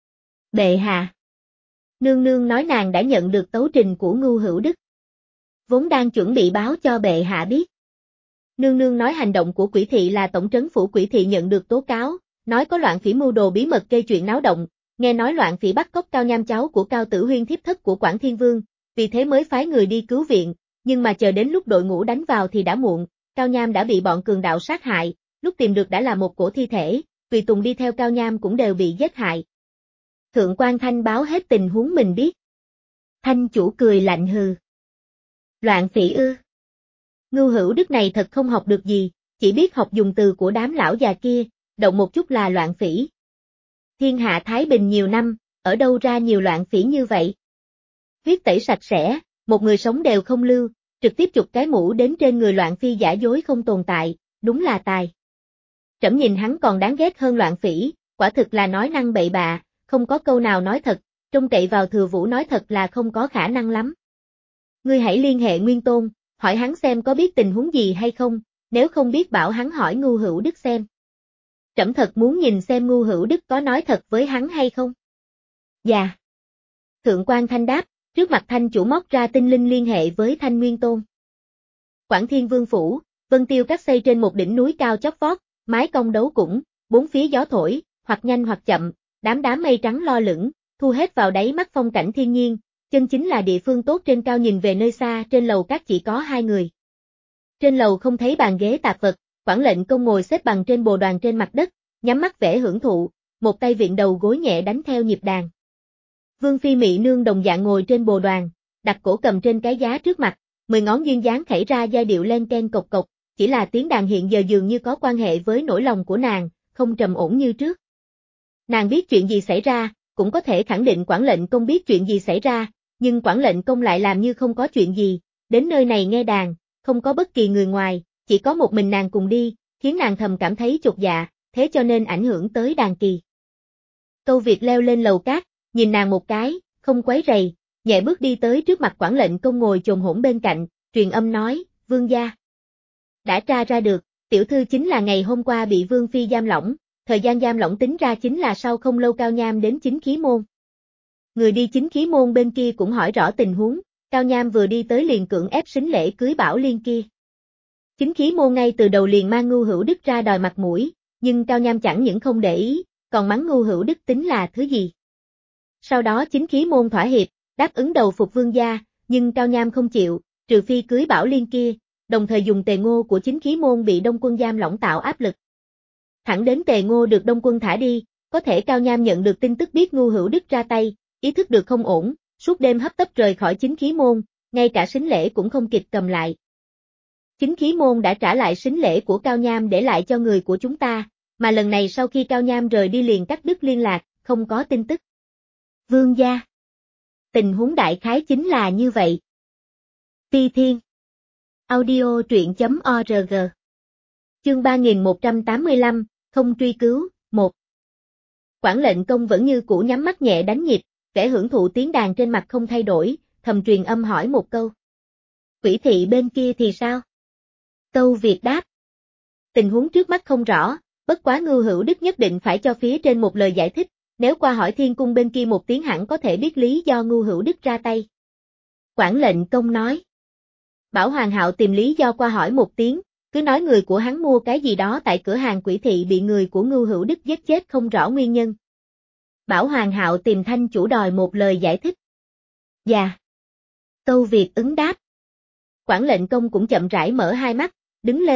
Bệ hạ. Nương nương nói nàng đã nhận được tấu trình của Ngưu Hữu Đức. Vốn đang chuẩn bị báo cho bệ hạ biết. Nương nương nói hành động của Quỷ thị là tổng trấn phủ Quỷ thị nhận được tố cáo, nói có loạn phỉ mưu đồ bí mật gây chuyện náo động, nghe nói loạn phỉ bắt cóc Cao Nham cháu của Cao Tử Huyên thiếp thất của Quảng Thiên Vương, vì thế mới phái người đi cứu viện, nhưng mà chờ đến lúc đội ngũ đánh vào thì đã muộn, Cao Nham đã bị bọn cường đạo sát hại, lúc tìm được đã là một cổ thi thể, tùy tùng đi theo Cao Nham cũng đều bị giết hại. Thượng quan Thanh báo hết tình huống mình biết. Thanh chủ cười lạnh hừ. Loạn phỉ ư? Ngưu Hữu Đức này thật không học được gì, chỉ biết học dùng từ của đám lão già kia, động một chút là loạn phỉ. Thiên hạ Thái Bình nhiều năm, ở đâu ra nhiều loạn phỉ như vậy? Huyết tẩy sạch sẽ, một người sống đều không lưu, trực tiếp chụp cái mũ đến trên người loạn phi giả dối không tồn tại, đúng là tài. Trẫm nhìn hắn còn đáng ghét hơn loạn phỉ, quả thực là nói năng bậy bạ, không có câu nào nói thật, trông cậy vào Thừa Vũ nói thật là không có khả năng lắm. Ngươi hãy liên hệ Nguyên Tôn, hỏi hắn xem có biết tình huống gì hay không, nếu không biết bảo hắn hỏi Ngưu Hữu Đức xem. Trẫm thật muốn nhìn xem Ngưu Hữu Đức có nói thật với hắn hay không. Dạ. Thượng quan Thanh đáp, trước mặt Thanh chủ móc ra tinh linh liên hệ với Thanh Nguyên Tôn. Quảng Thiên Vương phủ, Vân Tiêu Các xây trên một đỉnh núi cao chót vót, mái cong đấu cũng, bốn phía gió thổi, hoặc nhanh hoặc chậm, đám đám mây trắng lo lửng, thu hết vào đáy mắt phong cảnh thiên nhiên, chân chính là địa phương tốt trên cao nhìn về nơi xa, trên lầu các chỉ có hai người. Trên lầu không thấy bàn ghế tạp vật, Quản lệnh công ngồi xếp bằng trên bồ đoàn trên mặt đất, nhắm mắt vẽ hưởng thụ, một tay viện đầu gối nhẹ đánh theo nhịp đàn. Vương Phi Mị Nương đồng dạng ngồi trên bồ đoàn, đặt cổ cầm trên cái giá trước mặt, mười ngón duyên dáng khẩy ra giai điệu len ken cộc cộc, chỉ là tiếng đàn hiện giờ dường như có quan hệ với nỗi lòng của nàng, không trầm ổn như trước. Nàng biết chuyện gì xảy ra, cũng có thể khẳng định Quản lệnh công biết chuyện gì xảy ra, nhưng Quản lệnh công lại làm như không có chuyện gì, đến nơi này nghe đàn, không có bất kỳ người ngoài, chỉ có một mình nàng cùng đi, khiến nàng thầm cảm thấy chột dạ, thế cho nên ảnh hưởng tới đàn kỳ. Câu Việt leo lên lầu cát, nhìn nàng một cái, không quấy rầy, nhẹ bước đi tới trước mặt Quản lệnh công ngồi chồm hổm bên cạnh, truyền âm nói, vương gia. Đã tra ra được, tiểu thư chính là ngày hôm qua bị Vương Phi giam lỏng, thời gian giam lỏng tính ra chính là sau không lâu Cao Nham đến Chính Khí Môn. Người đi Chính Khí Môn bên kia cũng hỏi rõ tình huống, Cao Nham vừa đi tới liền cưỡng ép sính lễ cưới Bảo Liên kia. Chính Khí Môn ngay từ đầu liền mang Ngưu Hữu Đức ra đòi mặt mũi, nhưng Cao Nham chẳng những không để ý, còn mắng Ngưu Hữu Đức tính là thứ gì. Sau đó Chính Khí Môn thỏa hiệp, đáp ứng đầu phục vương gia, nhưng Cao Nham không chịu, trừ phi cưới Bảo Liên kia, đồng thời dùng Tề Ngô của Chính Khí Môn bị Đông Quân giam lỏng tạo áp lực. Thẳng đến Tề Ngô được Đông Quân thả đi, có thể Cao Nham nhận được tin tức biết Ngưu Hữu Đức ra tay, ý thức được không ổn, suốt đêm hấp tấp rời khỏi Chính Khí Môn, ngay cả sính lễ cũng không kịp cầm lại. Chính Khí Môn đã trả lại sính lễ của Cao Nham để lại cho người của chúng ta, mà lần này sau khi Cao Nham rời đi liền cắt đứt liên lạc, không có tin tức. Vương gia. Tình huống đại khái chính là như vậy. Phi Thiên. Audio truyện chấm org. Chương ba nghìn một trăm tám mươi lăm, không truy cứu, một. Quản lệnh công vẫn như cũ nhắm mắt nhẹ đánh nhịp, vẻ hưởng thụ tiếng đàn trên mặt không thay đổi, thầm truyền âm hỏi một câu. Quỷ thị bên kia thì sao? Câu Việt đáp. Tình huống trước mắt không rõ, bất quá Ngưu Hữu Đức nhất định phải cho phía trên một lời giải thích, nếu qua hỏi Thiên cung bên kia một tiếng hẳn có thể biết lý do Ngưu Hữu Đức ra tay. Quản lệnh công nói. Bảo Hoàng Hạo tìm lý do qua hỏi một tiếng, cứ nói người của hắn mua cái gì đó tại cửa hàng Quỷ thị bị người của Ngưu Hữu Đức giết chết không rõ nguyên nhân. Bảo Hoàng Hạo tìm Thanh chủ đòi một lời giải thích. Dạ. Câu Việt ứng đáp. Quản lệnh công cũng chậm rãi mở hai mắt, đứng lên,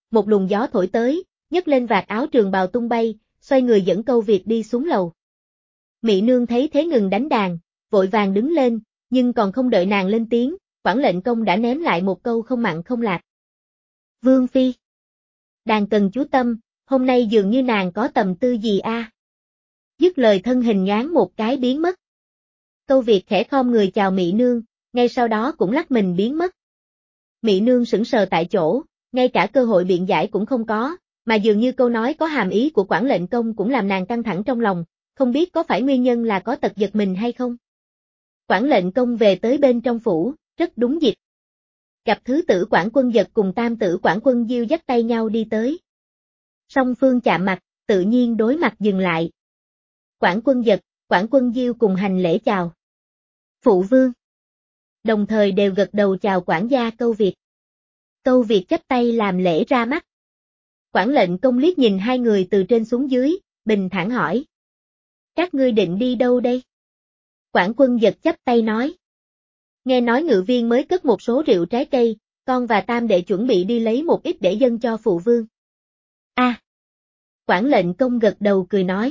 một luồng gió thổi tới, nhấc lên vạt áo trường bào tung bay, xoay người dẫn Câu Việt đi xuống lầu. Mị nương thấy thế ngừng đánh đàn, vội vàng đứng lên, nhưng còn không đợi nàng lên tiếng, Quản lệnh công đã ném lại một câu không mặn không lạt. Vương phi. Đàn cần chú tâm, hôm nay dường như nàng có tầm tư gì a? À? Dứt lời thân hình nhoáng một cái biến mất. Câu Việt khẽ khom người chào Mị nương, ngay sau đó cũng lắc mình biến mất. Mị nương sững sờ tại chỗ, ngay cả cơ hội biện giải cũng không có, mà dường như câu nói có hàm ý của Quản lệnh công cũng làm nàng căng thẳng trong lòng, không biết có phải nguyên nhân là có tật giật mình hay không. Quản lệnh công về tới bên trong phủ, rất đúng dịp. Gặp thứ tử Quản Quân Dật cùng tam tử Quản Quân Diêu dắt tay nhau đi tới. Song phương chạm mặt, tự nhiên đối mặt dừng lại. Quản Quân Dật, Quản Quân Diêu cùng hành lễ chào. Phụ vương. Đồng thời đều gật đầu chào quản gia Câu Việt. Câu Việt chắp tay làm lễ ra mắt. Quản lệnh công liếc nhìn hai người từ trên xuống dưới, bình thản hỏi. Các ngươi định đi đâu đây? Quản Quân Dật chắp tay nói. Nghe nói ngự viên mới cất một số rượu trái cây, con và tam đệ chuẩn bị đi lấy một ít để dâng cho phụ vương. A. À. Quản lệnh công gật đầu cười nói.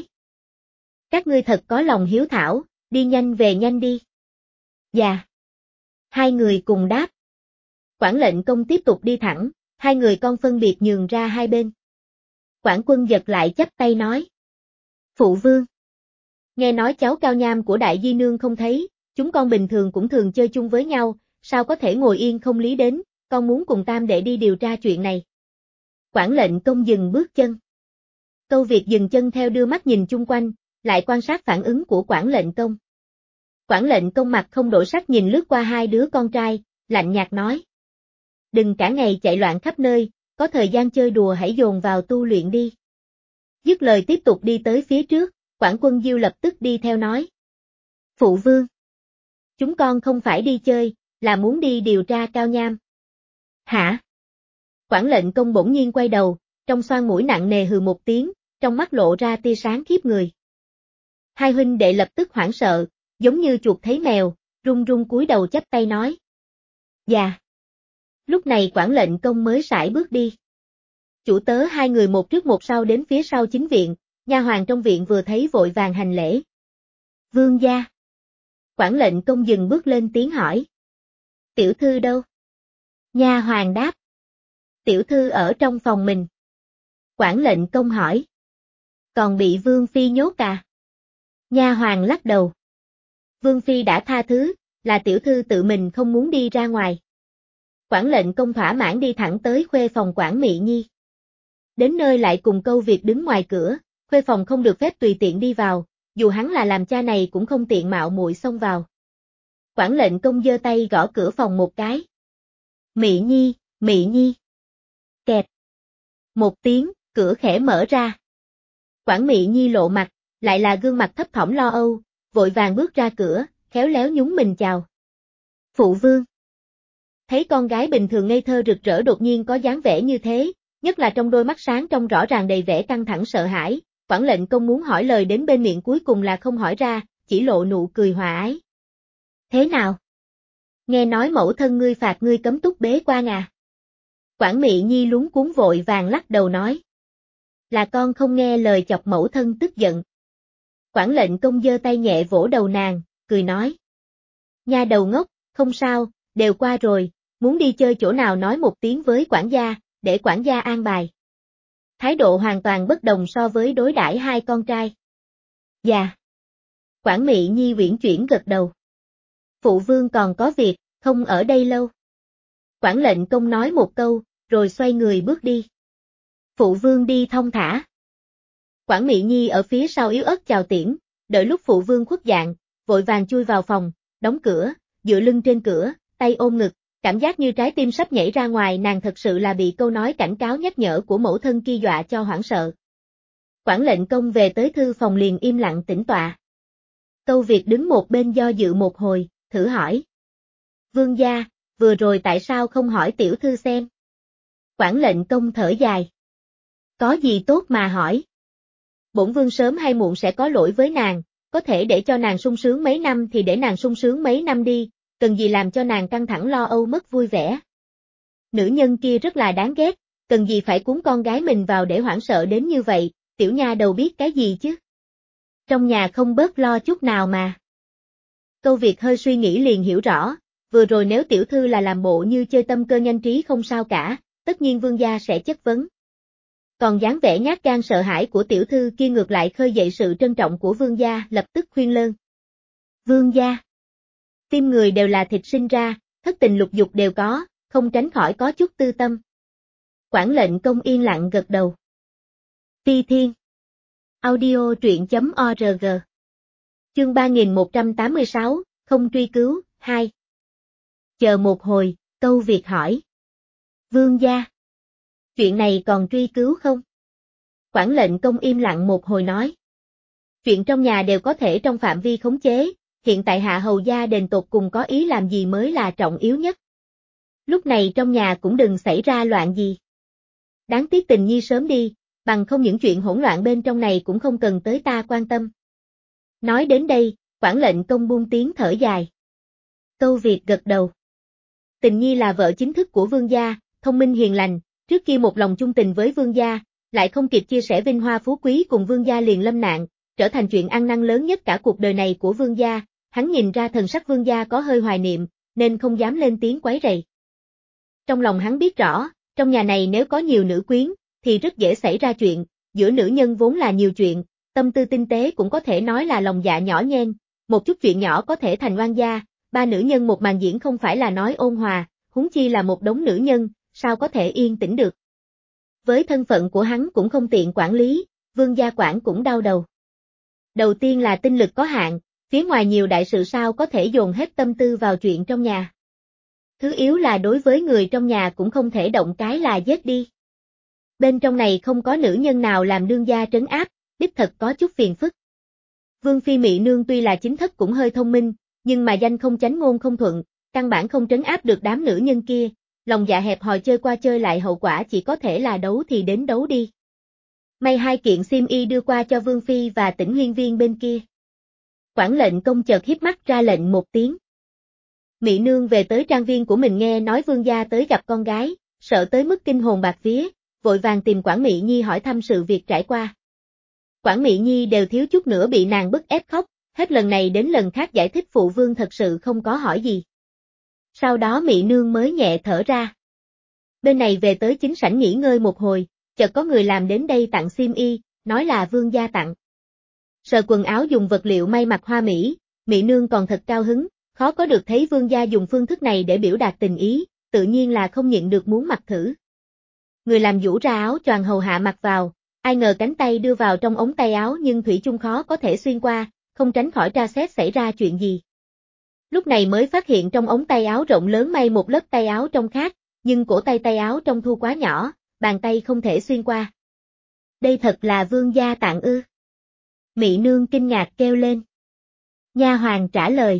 Các ngươi thật có lòng hiếu thảo, đi nhanh về nhanh đi. Dạ. Hai người cùng đáp. Quản lệnh công tiếp tục đi thẳng, hai người con phân biệt nhường ra hai bên. Quản Quân Dật lại chắp tay nói. Phụ vương. Nghe nói cháu Cao Nham của đại di nương không thấy, chúng con bình thường cũng thường chơi chung với nhau, sao có thể ngồi yên không lý đến, con muốn cùng tam đệ đi điều tra chuyện này. Quản lệnh công dừng bước chân. Câu Việt dừng chân theo đưa mắt nhìn chung quanh, lại quan sát phản ứng của quản lệnh công. Quản lệnh công mặt không đổi sắc nhìn lướt qua hai đứa con trai, lạnh nhạt nói. Đừng cả ngày chạy loạn khắp nơi, có thời gian chơi đùa hãy dồn vào tu luyện đi. Dứt lời tiếp tục đi tới phía trước, Quản Quân Diêu lập tức đi theo nói. Phụ vương. Chúng con không phải đi chơi, là muốn đi điều tra Cao Nham. Hả? Quản lệnh công bỗng nhiên quay đầu, trong xoang mũi nặng nề hừ một tiếng, trong mắt lộ ra tia sáng khiếp người. Hai huynh đệ lập tức hoảng sợ, giống như chuột thấy mèo, run run cúi đầu chắp tay nói. Dạ. Lúc này quản lệnh công mới sải bước đi. Chủ tớ hai người một trước một sau đến phía sau chính viện, nha hoàn trong viện vừa thấy vội vàng hành lễ. Vương gia. Quản lệnh công dừng bước lên tiếng hỏi. Tiểu thư đâu? Nha hoàn đáp. Tiểu thư ở trong phòng mình. Quản lệnh công hỏi. Còn bị Vương phi nhốt à? Nha hoàn lắc đầu. Vương phi đã tha thứ, là tiểu thư tự mình không muốn đi ra ngoài. Quản lệnh công thỏa mãn đi thẳng tới khuê phòng Quản Mị Nhi. Đến nơi lại cùng Câu Việt đứng ngoài cửa, khuê phòng không được phép tùy tiện đi vào, dù hắn là làm cha này cũng không tiện mạo muội xông vào. Quản lệnh công giơ tay gõ cửa phòng một cái. Mị Nhi, Mị Nhi. Kẹt. Một tiếng, cửa khẽ mở ra. Quản Mị Nhi lộ mặt, lại là gương mặt thấp thỏm lo âu, vội vàng bước ra cửa, khéo léo nhún mình chào. Phụ vương. Thấy con gái bình thường ngây thơ rực rỡ đột nhiên có dáng vẻ như thế, nhất là trong đôi mắt sáng trong rõ ràng đầy vẻ căng thẳng sợ hãi, quản lệnh công muốn hỏi lời đến bên miệng cuối cùng là không hỏi ra, chỉ lộ nụ cười hòa ái. Thế nào? Nghe nói mẫu thân ngươi phạt ngươi cấm túc bế quan à? Quản Mị Nhi luống cuống vội vàng lắc đầu nói. Là con không nghe lời chọc mẫu thân tức giận. Quản lệnh công giơ tay nhẹ vỗ đầu nàng, cười nói. Nha đầu ngốc, không sao, đều qua rồi, muốn đi chơi chỗ nào nói một tiếng với quản gia, để quản gia an bài. Thái độ hoàn toàn bất đồng so với đối đãi hai con trai. Dạ. Quản Mị Nhi uyển chuyển gật đầu. Phụ vương còn có việc, không ở đây lâu. Quản lệnh công nói một câu, rồi xoay người bước đi. Phụ vương đi thong thả. Quản Mị Nhi ở phía sau yếu ớt chào tiễn, đợi lúc phụ vương khuất dạng, vội vàng chui vào phòng, đóng cửa, dựa lưng trên cửa, tay ôm ngực, cảm giác như trái tim sắp nhảy ra ngoài, nàng thật sự là bị câu nói cảnh cáo nhắc nhở của mẫu thân kia dọa cho hoảng sợ. Quản lệnh công về tới thư phòng liền im lặng tĩnh tọa. Câu Việt đứng một bên do dự một hồi, thử hỏi. Vương gia, vừa rồi tại sao không hỏi tiểu thư xem? Quản lệnh công thở dài. Có gì tốt mà hỏi? Bổn vương sớm hay muộn sẽ có lỗi với nàng, có thể để cho nàng sung sướng mấy năm thì để nàng sung sướng mấy năm đi, cần gì làm cho nàng căng thẳng lo âu mất vui vẻ. Nữ nhân kia rất là đáng ghét, cần gì phải cuốn con gái mình vào để hoảng sợ đến như vậy, tiểu nha đầu biết cái gì chứ. Trong nhà không bớt lo chút nào mà. Câu Việt hơi suy nghĩ liền hiểu rõ, vừa rồi nếu tiểu thư là làm bộ như chơi tâm cơ nhanh trí không sao cả, tất nhiên vương gia sẽ chất vấn. Còn dáng vẻ nhát gan sợ hãi của tiểu thư kia ngược lại khơi dậy sự trân trọng của vương gia, lập tức khuyên lơn. Vương gia. Tim người đều là thịt sinh ra, thất tình lục dục đều có, không tránh khỏi có chút tư tâm. Quản lệnh công yên lặng gật đầu. Phi Thiên. Audio truyện chấm org. Chương ba nghìn một trăm tám mươi sáu, không truy cứu, hai. Chờ một hồi, Câu Việt hỏi. Vương gia. Chuyện này còn truy cứu không? Quản lệnh công im lặng một hồi nói. Chuyện trong nhà đều có thể trong phạm vi khống chế, hiện tại hạ hầu gia đền tột cùng có ý làm gì mới là trọng yếu nhất. Lúc này trong nhà cũng đừng xảy ra loạn gì. Đáng tiếc Tình Nhi sớm đi, bằng không những chuyện hỗn loạn bên trong này cũng không cần tới ta quan tâm. Nói đến đây, quản lệnh công buông tiếng thở dài. Câu Việt gật đầu. Tình Nhi là vợ chính thức của vương gia, thông minh hiền lành, trước kia một lòng chung tình với vương gia, lại không kịp chia sẻ vinh hoa phú quý cùng vương gia liền lâm nạn, trở thành chuyện ăn năn lớn nhất cả cuộc đời này của vương gia, hắn nhìn ra thần sắc vương gia có hơi hoài niệm, nên không dám lên tiếng quấy rầy. Trong lòng hắn biết rõ, trong nhà này nếu có nhiều nữ quyến, thì rất dễ xảy ra chuyện, giữa nữ nhân vốn là nhiều chuyện, tâm tư tinh tế cũng có thể nói là lòng dạ nhỏ nhen, một chút chuyện nhỏ có thể thành oan gia, ba nữ nhân một màn diễn không phải là nói ôn hòa, huống chi là một đống nữ nhân, sao có thể yên tĩnh được. Với thân phận của hắn cũng không tiện quản lý, vương gia quản cũng đau đầu. Đầu tiên là tinh lực có hạn, phía ngoài nhiều đại sự sao có thể dồn hết tâm tư vào chuyện trong nhà. Thứ yếu là đối với người trong nhà cũng không thể động cái là giết đi. Bên trong này không có nữ nhân nào làm đương gia trấn áp, đích thật có chút phiền phức. Vương phi Mị Nương tuy là chính thất cũng hơi thông minh, nhưng mà danh không chánh ngôn không thuận, căn bản không trấn áp được đám nữ nhân kia, lòng dạ hẹp hòi chơi qua chơi lại hậu quả chỉ có thể là đấu thì đến đấu đi. May hai kiện xiêm y đưa qua cho Vương phi và Tĩnh Huyên Viên bên kia. Quản lệnh công chợt hiếp mắt ra lệnh một tiếng. Mị Nương về tới trang viên của mình nghe nói vương gia tới gặp con gái, sợ tới mức kinh hồn bạt vía, vội vàng tìm Quản Mị Nhi hỏi thăm sự việc trải qua. Quản Mị Nhi đều thiếu chút nữa bị nàng bức ép khóc, hết lần này đến lần khác giải thích phụ vương thật sự không có hỏi gì. Sau đó Mị Nương mới nhẹ thở ra. Bên này về tới chính sảnh nghỉ ngơi một hồi, chợt có người làm đến đây tặng xiêm y, nói là vương gia tặng. Sờ quần áo dùng vật liệu may mặc hoa mỹ, Mị Nương còn thật cao hứng, khó có được thấy vương gia dùng phương thức này để biểu đạt tình ý, tự nhiên là không nhịn được muốn mặc thử. Người làm giũ ra áo choàng hầu hạ mặc vào, ai ngờ cánh tay đưa vào trong ống tay áo nhưng thủy chung khó có thể xuyên qua, không tránh khỏi tra xét xảy ra chuyện gì. Lúc này mới phát hiện trong ống tay áo rộng lớn may một lớp tay áo trong khác, nhưng cổ tay tay áo trong thu quá nhỏ, bàn tay không thể xuyên qua. Đây thật là vương gia tặng ư? Mị Nương kinh ngạc kêu lên. Nha hoàn trả lời.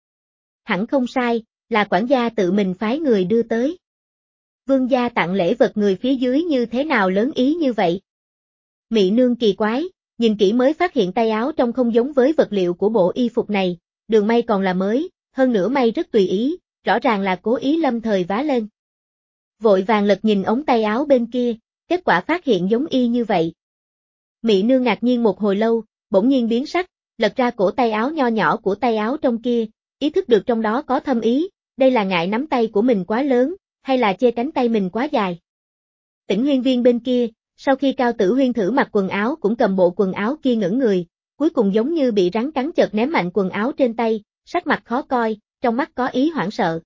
Hẳn không sai, là quản gia tự mình phái người đưa tới. Vương gia tặng lễ vật người phía dưới như thế nào lớn ý như vậy? Mị Nương kỳ quái, nhìn kỹ mới phát hiện tay áo trong không giống với vật liệu của bộ y phục này, đường may còn là mới, hơn nữa may rất tùy ý, rõ ràng là cố ý lâm thời vá lên. Vội vàng lật nhìn ống tay áo bên kia, kết quả phát hiện giống y như vậy. Mị Nương ngạc nhiên một hồi lâu, bỗng nhiên biến sắc, lật ra cổ tay áo nho nhỏ của tay áo trong kia, ý thức được trong đó có thâm ý, đây là ngại nắm tay của mình quá lớn, hay là chê cánh tay mình quá dài. Tĩnh Huyên Viên bên kia, sau khi Cao Tử Huyên thử mặc quần áo cũng cầm bộ quần áo kia ngẩn người, cuối cùng giống như bị rắn cắn chợt ném mạnh quần áo trên tay, sắc mặt khó coi, trong mắt có ý hoảng sợ.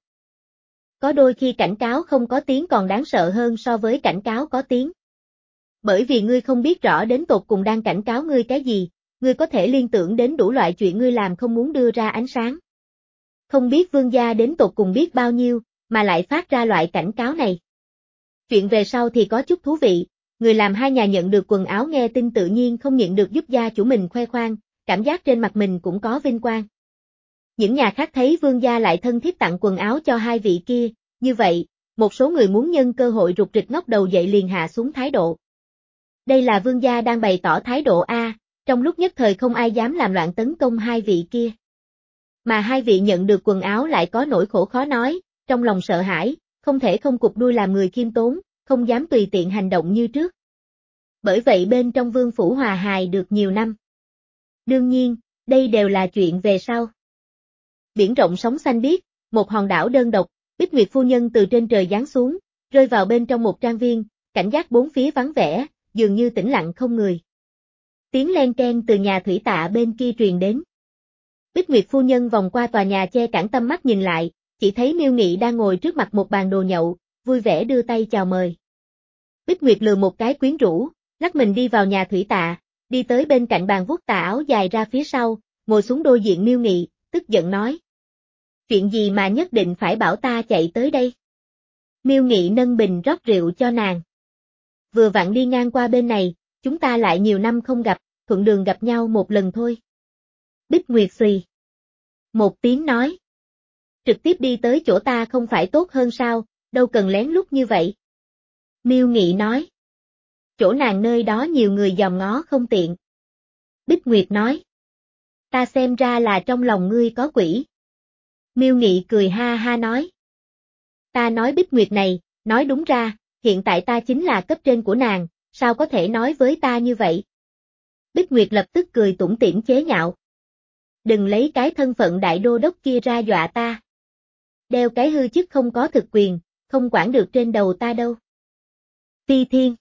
Có đôi khi cảnh cáo không có tiếng còn đáng sợ hơn so với cảnh cáo có tiếng. Bởi vì ngươi không biết rõ đến tột cùng đang cảnh cáo ngươi cái gì, ngươi có thể liên tưởng đến đủ loại chuyện ngươi làm không muốn đưa ra ánh sáng. Không biết vương gia đến tột cùng biết bao nhiêu, mà lại phát ra loại cảnh cáo này. Chuyện về sau thì có chút thú vị, người làm hai nhà nhận được quần áo nghe tin tự nhiên không nhịn được giúp gia chủ mình khoe khoang, cảm giác trên mặt mình cũng có vinh quang. Những nhà khác thấy vương gia lại thân thiết tặng quần áo cho hai vị kia, như vậy, một số người muốn nhân cơ hội rụt rịch ngóc đầu dậy liền hạ xuống thái độ. Đây là vương gia đang bày tỏ thái độ A, trong lúc nhất thời không ai dám làm loạn tấn công hai vị kia. Mà hai vị nhận được quần áo lại có nỗi khổ khó nói, trong lòng sợ hãi, không thể không cụp đuôi làm người khiêm tốn, không dám tùy tiện hành động như trước. Bởi vậy bên trong vương phủ hòa hài được nhiều năm. Đương nhiên, đây đều là chuyện về sau. Biển rộng sóng xanh biếc, một hòn đảo đơn độc, Bích Nguyệt phu nhân từ trên trời giáng xuống, rơi vào bên trong một trang viên, cảnh giác bốn phía vắng vẻ, dường như tĩnh lặng không người. Tiếng len keng từ nhà thủy tạ bên kia truyền đến. Bích Nguyệt phu nhân vòng qua tòa nhà che cản tâm mắt nhìn lại, chỉ thấy Miêu Nghị đang ngồi trước mặt một bàn đồ nhậu, vui vẻ đưa tay chào mời. Bích Nguyệt lừa một cái quyến rũ, lắc mình đi vào nhà thủy tạ, đi tới bên cạnh bàn vuốt tà áo dài ra phía sau, ngồi xuống đối diện Miêu Nghị, tức giận nói. Chuyện gì mà nhất định phải bảo ta chạy tới đây? Miêu Nghị nâng bình rót rượu cho nàng. Vừa vặn đi ngang qua bên này, chúng ta lại nhiều năm không gặp, thuận đường gặp nhau một lần thôi. Bích Nguyệt xì. Một tiếng nói. Trực tiếp đi tới chỗ ta không phải tốt hơn sao, đâu cần lén lút như vậy. Miêu Nghị nói. Chỗ nàng nơi đó nhiều người dòm ngó không tiện. Bích Nguyệt nói. Ta xem ra là trong lòng ngươi có quỷ. Miêu Nghị cười ha ha nói. Ta nói Bích Nguyệt này, nói đúng ra, hiện tại ta chính là cấp trên của nàng, sao có thể nói với ta như vậy? Bích Nguyệt lập tức cười tủm tỉm chế nhạo. Đừng lấy cái thân phận đại đô đốc kia ra dọa ta. Đeo cái hư chức không có thực quyền, không quản được trên đầu ta đâu. Ti Thiên.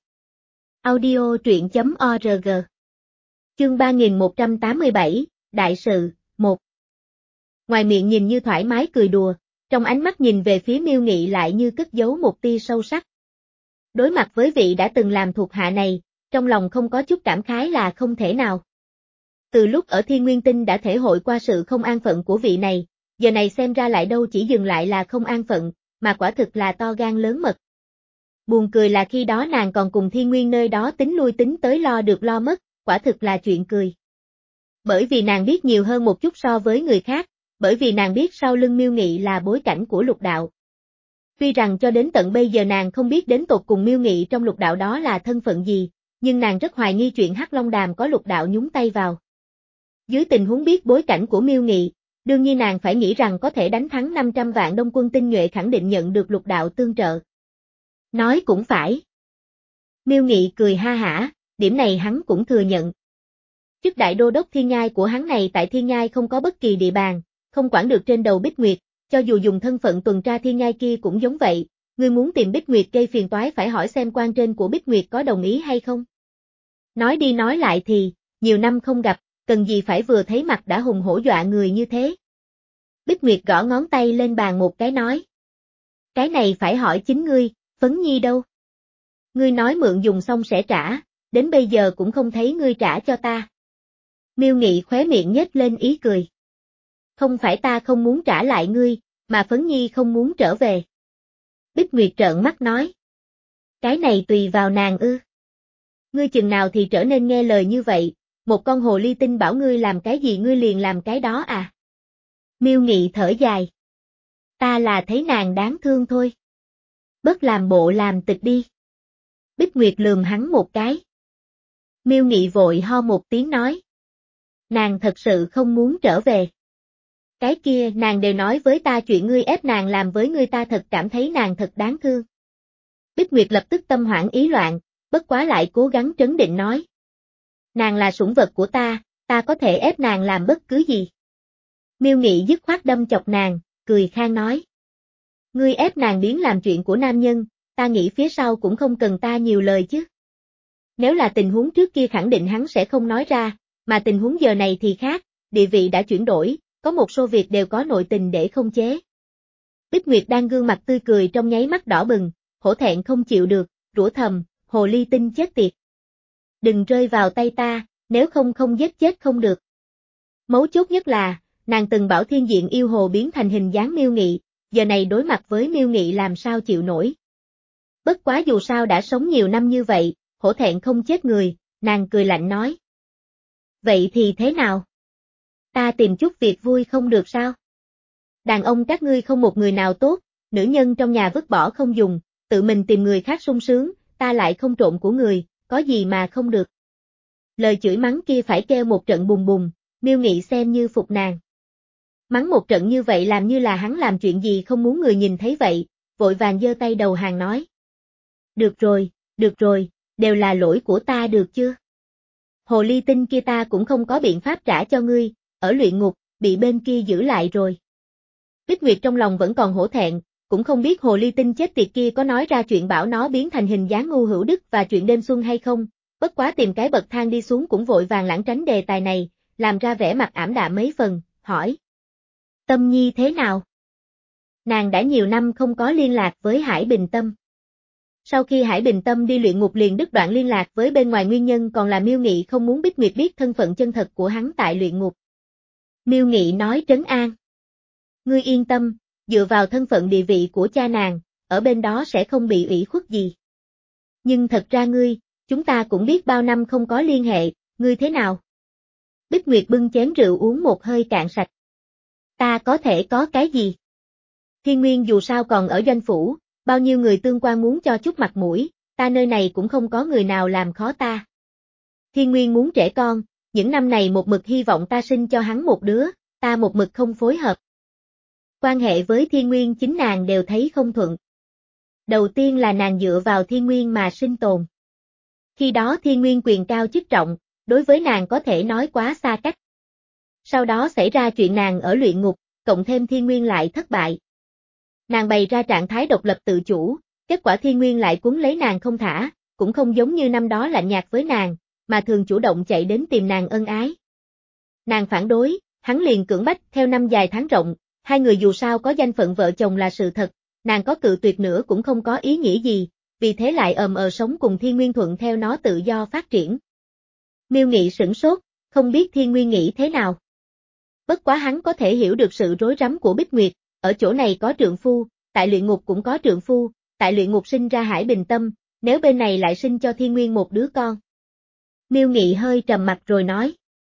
Audio truyện chấm org. Chương ba nghìn một trăm tám mươi bảy, Đại sự, một. Ngoài miệng nhìn như thoải mái cười đùa, trong ánh mắt nhìn về phía Miêu Nghị lại như cất giấu một tia sâu sắc. Đối mặt với vị đã từng làm thuộc hạ này, trong lòng không có chút cảm khái là không thể nào. Từ lúc ở Thiên Nguyên Tinh đã thể hội qua sự không an phận của vị này, giờ này xem ra lại đâu chỉ dừng lại là không an phận, mà quả thực là to gan lớn mật. Buồn cười là khi đó nàng còn cùng Thiên Nguyên nơi đó tính lui tính tới lo được lo mất, quả thực là chuyện cười. Bởi vì nàng biết nhiều hơn một chút so với người khác, bởi vì nàng biết sau lưng Miêu Nghị là bối cảnh của lục đạo. Tuy rằng cho đến tận bây giờ nàng không biết đến tột cùng Miêu Nghị trong lục đạo đó là thân phận gì, nhưng nàng rất hoài nghi chuyện Hắc Long Đàm có lục đạo nhúng tay vào. Dưới tình huống biết bối cảnh của Miêu Nghị, đương nhiên nàng phải nghĩ rằng có thể đánh thắng năm trăm vạn đông quân tinh nhuệ khẳng định nhận được lục đạo tương trợ. Nói cũng phải. Miêu Nghị cười ha hả, điểm này hắn cũng thừa nhận. Chức đại đô đốc Thiên Nhai của hắn này tại Thiên Nhai không có bất kỳ địa bàn, không quản được trên đầu Bích Nguyệt, cho dù dùng thân phận tuần tra Thiên Nhai kia cũng giống vậy, ngươi muốn tìm Bích Nguyệt gây phiền toái phải hỏi xem quan trên của Bích Nguyệt có đồng ý hay không. Nói đi nói lại thì, nhiều năm không gặp, cần gì phải vừa thấy mặt đã hùng hổ dọa người như thế. Bích Nguyệt gõ ngón tay lên bàn một cái nói. Cái này phải hỏi chính ngươi, Phấn Nhi đâu? Ngươi nói mượn dùng xong sẽ trả, đến bây giờ cũng không thấy ngươi trả cho ta. Miêu Nghị khóe miệng nhếch lên ý cười. Không phải ta không muốn trả lại ngươi, mà Phấn Nhi không muốn trở về. Bích Nguyệt trợn mắt nói. Cái này tùy vào nàng ư. Ngươi chừng nào thì trở nên nghe lời như vậy, một con hồ ly tinh bảo ngươi làm cái gì ngươi liền làm cái đó à. Miêu Nghị thở dài. Ta là thấy nàng đáng thương thôi. Bớt làm bộ làm tịch đi. Bích Nguyệt lườm hắn một cái. Miêu Nghị vội ho một tiếng nói. Nàng thật sự không muốn trở về. Cái kia nàng đều nói với ta chuyện ngươi ép nàng làm với ngươi ta thật cảm thấy nàng thật đáng thương. Bích Nguyệt lập tức tâm hoảng ý loạn, bất quá lại cố gắng trấn định nói. Nàng là sủng vật của ta, ta có thể ép nàng làm bất cứ gì. Miêu Nghị dứt khoát đâm chọc nàng, cười khang nói. Ngươi ép nàng biến làm chuyện của nam nhân, ta nghĩ phía sau cũng không cần ta nhiều lời chứ. Nếu là tình huống trước kia khẳng định hắn sẽ không nói ra, mà tình huống giờ này thì khác, địa vị đã chuyển đổi, có một số việc đều có nội tình để không chế. Bích Nguyệt đang gương mặt tươi cười trong nháy mắt đỏ bừng, hổ thẹn không chịu được, rủa thầm, hồ ly tinh chết tiệt. Đừng rơi vào tay ta, nếu không không giết chết không được. Mấu chốt nhất là, nàng từng bảo thiên diện yêu hồ biến thành hình dáng Miêu Nghị, giờ này đối mặt với Miêu Nghị làm sao chịu nổi. Bất quá dù sao đã sống nhiều năm như vậy, hổ thẹn không chết người, nàng cười lạnh nói. Vậy thì thế nào? Ta tìm chút việc vui không được sao? Đàn ông các ngươi không một người nào tốt, nữ nhân trong nhà vứt bỏ không dùng, tự mình tìm người khác sung sướng, ta lại không trộm của người, có gì mà không được. Lời chửi mắng kia phải kêu một trận bùng bùng, Miêu Nghị xem như phục nàng. Mắng một trận như vậy làm như là hắn làm chuyện gì không muốn người nhìn thấy vậy, vội vàng giơ tay đầu hàng nói. Được rồi, được rồi, đều là lỗi của ta được chưa? Hồ ly tinh kia ta cũng không có biện pháp trả cho ngươi, ở luyện ngục, bị bên kia giữ lại rồi. Bích Nguyệt trong lòng vẫn còn hổ thẹn, cũng không biết hồ ly tinh chết tiệt kia có nói ra chuyện bảo nó biến thành hình dáng ngu hữu đức và chuyện đêm xuân hay không, bất quá tìm cái bậc thang đi xuống cũng vội vàng lảng tránh đề tài này, làm ra vẻ mặt ảm đạm mấy phần, hỏi. Tâm Nhi thế nào? Nàng đã nhiều năm không có liên lạc với Hải Bình Tâm. Sau khi Hải Bình Tâm đi luyện ngục liền đứt đoạn liên lạc với bên ngoài, nguyên nhân còn là Miêu Nghị không muốn Bích Nguyệt biết thân phận chân thật của hắn tại luyện ngục. Miêu Nghị nói trấn an. Ngươi yên tâm, dựa vào thân phận địa vị của cha nàng, ở bên đó sẽ không bị ủy khuất gì. Nhưng thật ra ngươi, chúng ta cũng biết bao năm không có liên hệ, ngươi thế nào? Bích Nguyệt bưng chén rượu uống một hơi cạn sạch. Ta có thể có cái gì? Thiên Nguyên dù sao còn ở doanh phủ, bao nhiêu người tương quan muốn cho chút mặt mũi, ta nơi này cũng không có người nào làm khó ta. Thiên Nguyên muốn trẻ con, những năm này một mực hy vọng ta sinh cho hắn một đứa, ta một mực không phối hợp. Quan hệ với Thiên Nguyên chính nàng đều thấy không thuận. Đầu tiên là nàng dựa vào Thiên Nguyên mà sinh tồn. Khi đó Thiên Nguyên quyền cao chức trọng, đối với nàng có thể nói quá xa cách. Sau đó xảy ra chuyện nàng ở luyện ngục, cộng thêm Thiên Nguyên lại thất bại. Nàng bày ra trạng thái độc lập tự chủ, kết quả Thiên Nguyên lại cuốn lấy nàng không thả, cũng không giống như năm đó lạnh nhạt với nàng, mà thường chủ động chạy đến tìm nàng ân ái. Nàng phản đối, hắn liền cưỡng bách, theo năm dài tháng rộng, hai người dù sao có danh phận vợ chồng là sự thật, nàng có cự tuyệt nữa cũng không có ý nghĩa gì, vì thế lại ầm ờ sống cùng Thiên Nguyên thuận theo nó tự do phát triển. Miêu Nghị sửng sốt, không biết Thiên Nguyên nghĩ thế nào. Bất quá hắn có thể hiểu được sự rối rắm của Bích Nguyệt, ở chỗ này có trượng phu, tại luyện ngục cũng có trượng phu, tại luyện ngục sinh ra Hải Bình Tâm, nếu bên này lại sinh cho Thiên Nguyên một đứa con. Miêu Nghị hơi trầm mặt rồi nói.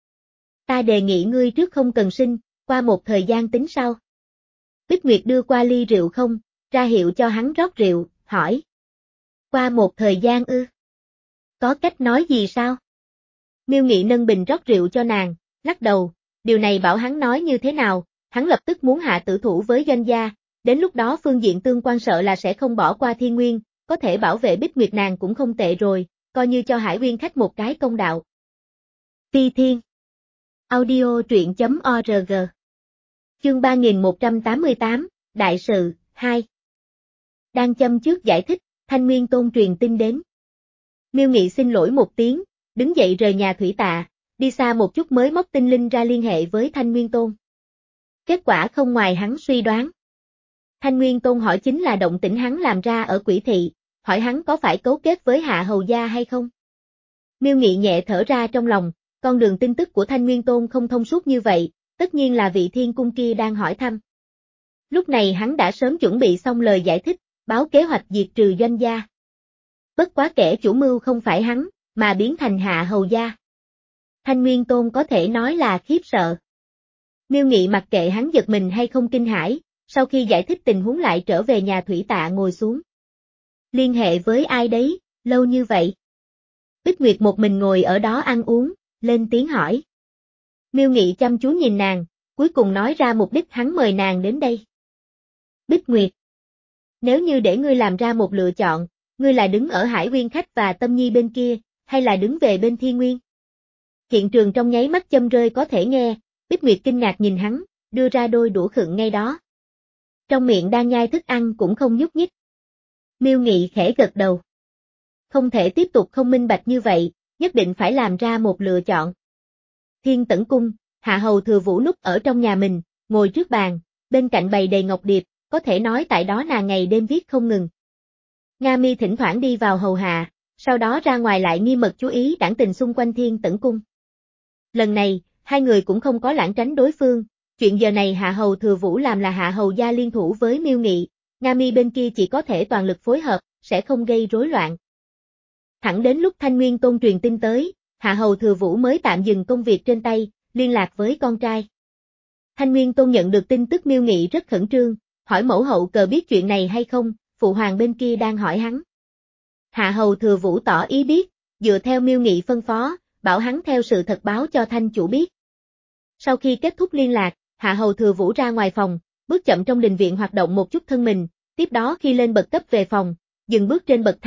Ta đề nghị ngươi trước không cần sinh, qua một thời gian tính sau. Bích Nguyệt đưa qua ly rượu không, ra hiệu cho hắn rót rượu, hỏi. Qua một thời gian ư? Có cách nói gì sao? Miêu Nghị nâng bình rót rượu cho nàng, lắc đầu, điều này bảo hắn nói như thế nào, hắn lập tức muốn hạ tử thủ với doanh gia, đến lúc đó phương diện tương quan sợ là sẽ không bỏ qua Thiên Nguyên, có thể bảo vệ Bích Nguyệt nàng cũng không tệ rồi, coi như cho Hải Nguyên khách một cái công đạo. Phi Thiên Audio truyện chấm org Chương ba nghìn một trăm tám mươi tám, Đại sự, hai. Đang châm trước giải thích, Thanh Nguyên Tôn truyền tin đến. Miêu Nghị xin lỗi một tiếng, đứng dậy rời nhà thủy tạ, đi xa một chút mới móc tinh linh ra liên hệ với Thanh Nguyên Tôn. Kết quả không ngoài hắn suy đoán. Thanh Nguyên Tôn hỏi chính là động tĩnh hắn làm ra ở Quỷ Thị, hỏi hắn có phải cấu kết với Hạ Hầu Gia hay không. Miêu Nghị nhẹ thở ra trong lòng, con đường tin tức của Thanh Nguyên Tôn không thông suốt như vậy, tất nhiên là vị thiên cung kia đang hỏi thăm. Lúc này hắn đã sớm chuẩn bị xong lời giải thích, báo kế hoạch diệt trừ doanh gia. Bất quá kẻ chủ mưu không phải hắn, mà biến thành Hạ Hầu Gia. Thanh Nguyên Tôn có thể nói là khiếp sợ. Miêu Nghị mặc kệ hắn giật mình hay không kinh hãi, sau khi giải thích tình huống lại trở về nhà thủy tạ ngồi xuống. Liên hệ với ai đấy, lâu như vậy? Bích Nguyệt một mình ngồi ở đó ăn uống, lên tiếng hỏi. Miêu Nghị chăm chú nhìn nàng, cuối cùng nói ra mục đích hắn mời nàng đến đây. Bích Nguyệt, nếu như để ngươi làm ra một lựa chọn, ngươi là đứng ở Hải Nguyên khách và Tâm Nhi bên kia, hay là đứng về bên Thiên Nguyên? Hiện trường trong nháy mắt châm rơi có thể nghe, Bích Nguyệt kinh ngạc nhìn hắn, đưa ra đôi đũa khựng ngay đó. Trong miệng đang nhai thức ăn cũng không nhúc nhích. Miêu Nghị khẽ gật đầu. Không thể tiếp tục không minh bạch như vậy, nhất định phải làm ra một lựa chọn. Thiên Tẩn Cung, Hạ Hầu Thừa Vũ núp ở trong nhà mình, ngồi trước bàn, bên cạnh bày đầy ngọc điệp, có thể nói tại đó nàng ngày đêm viết không ngừng. Nga Mi thỉnh thoảng đi vào hầu hạ, sau đó ra ngoài lại nghiêm mật chú ý đảng tình xung quanh Thiên Tẩn Cung. Lần này, hai người cũng không có lảng tránh đối phương, chuyện giờ này Hạ Hầu Thừa Vũ làm là Hạ Hầu Gia liên thủ với Miêu Nghị, Nga Mi bên kia chỉ có thể toàn lực phối hợp, sẽ không gây rối loạn. Thẳng đến lúc Thanh Nguyên Tôn truyền tin tới, Hạ Hầu Thừa Vũ mới tạm dừng công việc trên tay, liên lạc với con trai. Thanh Nguyên Tôn nhận được tin tức Miêu Nghị rất khẩn trương, hỏi mẫu hậu cờ biết chuyện này hay không, phụ hoàng bên kia đang hỏi hắn. Hạ Hầu Thừa Vũ tỏ ý biết, dựa theo Miêu Nghị phân phó, bảo hắn theo sự thật báo cho Thanh chủ biết. Sau khi kết thúc liên lạc, Hạ Hầu Thừa Vũ ra ngoài phòng, bước chậm trong đình viện hoạt động một chút thân mình, tiếp đó khi lên bậc cấp về phòng, dừng bước trên bậc thang,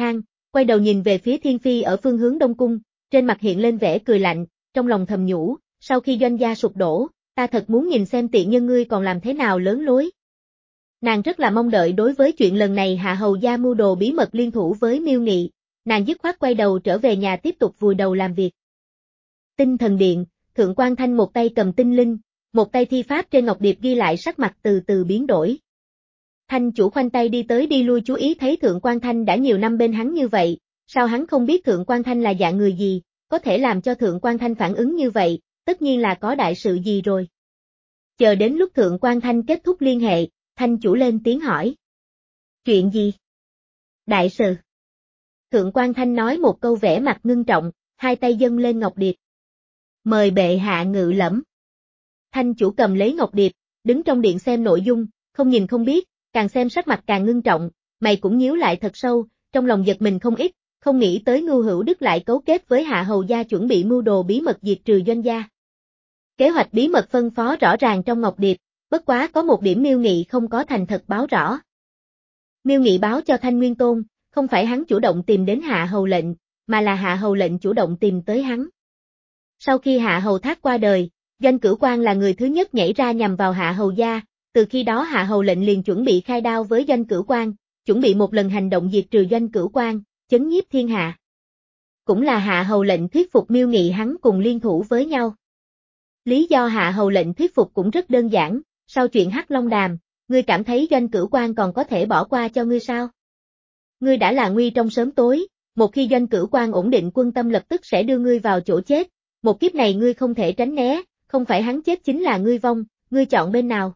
quay đầu nhìn về phía Thiên Phi ở phương hướng Đông Cung, trên mặt hiện lên vẻ cười lạnh, trong lòng thầm nhủ, sau khi doanh gia sụp đổ, ta thật muốn nhìn xem tiện nhân ngươi còn làm thế nào lớn lối. Nàng rất là mong đợi đối với chuyện lần này Hạ Hầu gia mưu đồ bí mật liên thủ với Miêu Nghị, nàng dứt khoát quay đầu trở về nhà tiếp tục vùi đầu làm việc. Tinh Thần Điện, Thượng Quan Thanh một tay cầm tinh linh, một tay thi pháp trên ngọc điệp ghi lại, sắc mặt từ từ biến đổi. Thanh chủ khoanh tay đi tới đi lui chú ý thấy Thượng Quan Thanh đã nhiều năm bên hắn như vậy, sao hắn không biết Thượng Quan Thanh là dạng người gì, có thể làm cho Thượng Quan Thanh phản ứng như vậy, tất nhiên là có đại sự gì rồi. Chờ đến lúc Thượng Quan Thanh kết thúc liên hệ, Thanh chủ lên tiếng hỏi. Chuyện gì? Đại sự. Thượng Quan Thanh nói một câu vẻ mặt ngưng trọng, hai tay dâng lên ngọc điệp. Mời bệ hạ ngự lẫm. Thanh chủ cầm lấy ngọc điệp, đứng trong điện xem nội dung, không nhìn không biết, càng xem sắc mặt càng ngưng trọng, mày cũng nhíu lại thật sâu, trong lòng giật mình không ít, không nghĩ tới Ngưu Hữu Đức lại cấu kết với Hạ Hầu gia chuẩn bị mưu đồ bí mật diệt trừ doanh gia. Kế hoạch bí mật phân phó rõ ràng trong ngọc điệp, bất quá có một điểm Miêu Nghị không có thành thật báo rõ. Miêu Nghị báo cho Thanh Nguyên Tôn, không phải hắn chủ động tìm đến Hạ Hầu lệnh, mà là Hạ Hầu lệnh chủ động tìm tới hắn. Sau khi Hạ Hầu Thác qua đời, Doanh Cửu Quan là người thứ nhất nhảy ra nhằm vào Hạ Hầu gia, từ khi đó Hạ Hầu lệnh liền chuẩn bị khai đao với Doanh Cửu Quan, chuẩn bị một lần hành động diệt trừ Doanh Cửu Quan, chấn nhiếp thiên hạ. Cũng là Hạ Hầu lệnh thuyết phục Miêu Nghị hắn cùng liên thủ với nhau. Lý do Hạ Hầu lệnh thuyết phục cũng rất đơn giản, sau chuyện Hắc Long Đàm, ngươi cảm thấy Doanh Cửu Quan còn có thể bỏ qua cho ngươi sao? Ngươi đã là nguy trong sớm tối, một khi Doanh Cửu Quan ổn định quân tâm lập tức sẽ đưa ngươi vào chỗ chết, một kiếp này ngươi không thể tránh né, không phải hắn chết chính là ngươi vong, ngươi chọn bên nào?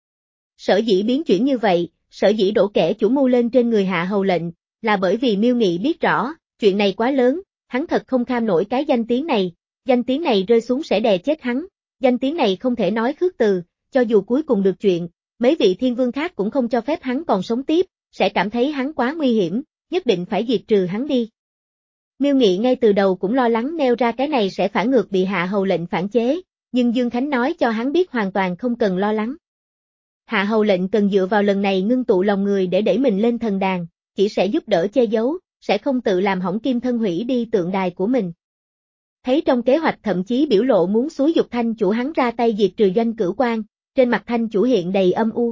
Sở dĩ biến chuyển như vậy, sở dĩ đổ kẻ chủ mưu lên trên người Hạ Hầu lệnh, là bởi vì Miêu Nghị biết rõ, chuyện này quá lớn, hắn thật không kham nổi cái danh tiếng này, danh tiếng này rơi xuống sẽ đè chết hắn, danh tiếng này không thể nói khước từ, cho dù cuối cùng được chuyện, mấy vị thiên vương khác cũng không cho phép hắn còn sống tiếp, sẽ cảm thấy hắn quá nguy hiểm, nhất định phải diệt trừ hắn đi. Miêu Nghị ngay từ đầu cũng lo lắng nêu ra cái này sẽ phản ngược bị Hạ Hầu lệnh phản chế, nhưng Dương Khánh nói cho hắn biết hoàn toàn không cần lo lắng. Hạ Hầu lệnh cần dựa vào lần này ngưng tụ lòng người để đẩy mình lên thần đàn, chỉ sẽ giúp đỡ che giấu, sẽ không tự làm hỏng kim thân hủy đi tượng đài của mình. Thấy trong kế hoạch thậm chí biểu lộ muốn xúi dục Thanh chủ hắn ra tay diệt trừ Doanh Cửu Quan, trên mặt Thanh chủ hiện đầy âm u.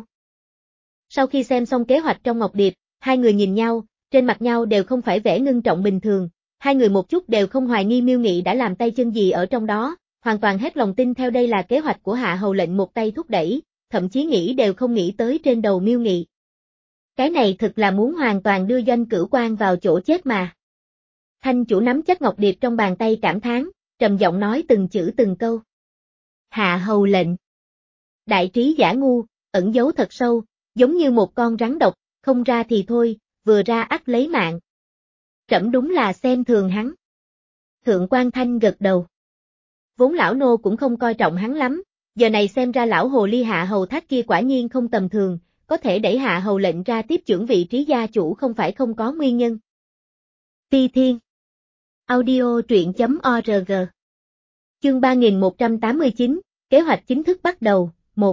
Sau khi xem xong kế hoạch trong ngọc điệp, hai người nhìn nhau, trên mặt nhau đều không phải vẻ ngưng trọng bình thường, hai người một chút đều không hoài nghi Miêu Nghị đã làm tay chân gì ở trong đó, hoàn toàn hết lòng tin theo đây là kế hoạch của Hạ Hầu lệnh một tay thúc đẩy, thậm chí nghĩ đều không nghĩ tới trên đầu Miêu Nghị. Cái này thực là muốn hoàn toàn đưa Doanh Cửu Quan vào chỗ chết mà. Thanh chủ nắm chắc ngọc điệp trong bàn tay cảm thán, trầm giọng nói từng chữ từng câu. Hạ Hầu lệnh. Đại trí giả ngu, ẩn giấu thật sâu, giống như một con rắn độc, không ra thì thôi, vừa ra ắt lấy mạng. Trẫm đúng là xem thường hắn. Thượng Quan Thanh gật đầu. Vốn lão nô cũng không coi trọng hắn lắm, giờ này xem ra lão hồ ly Hạ Hầu Thác kia quả nhiên không tầm thường, có thể đẩy Hạ Hầu lệnh ra tiếp chưởng vị trí gia chủ không phải không có nguyên nhân. Phi Thiên. Audio truyện chấm org. Chương ba nghìn một trăm tám mươi chín, kế hoạch chính thức bắt đầu, một.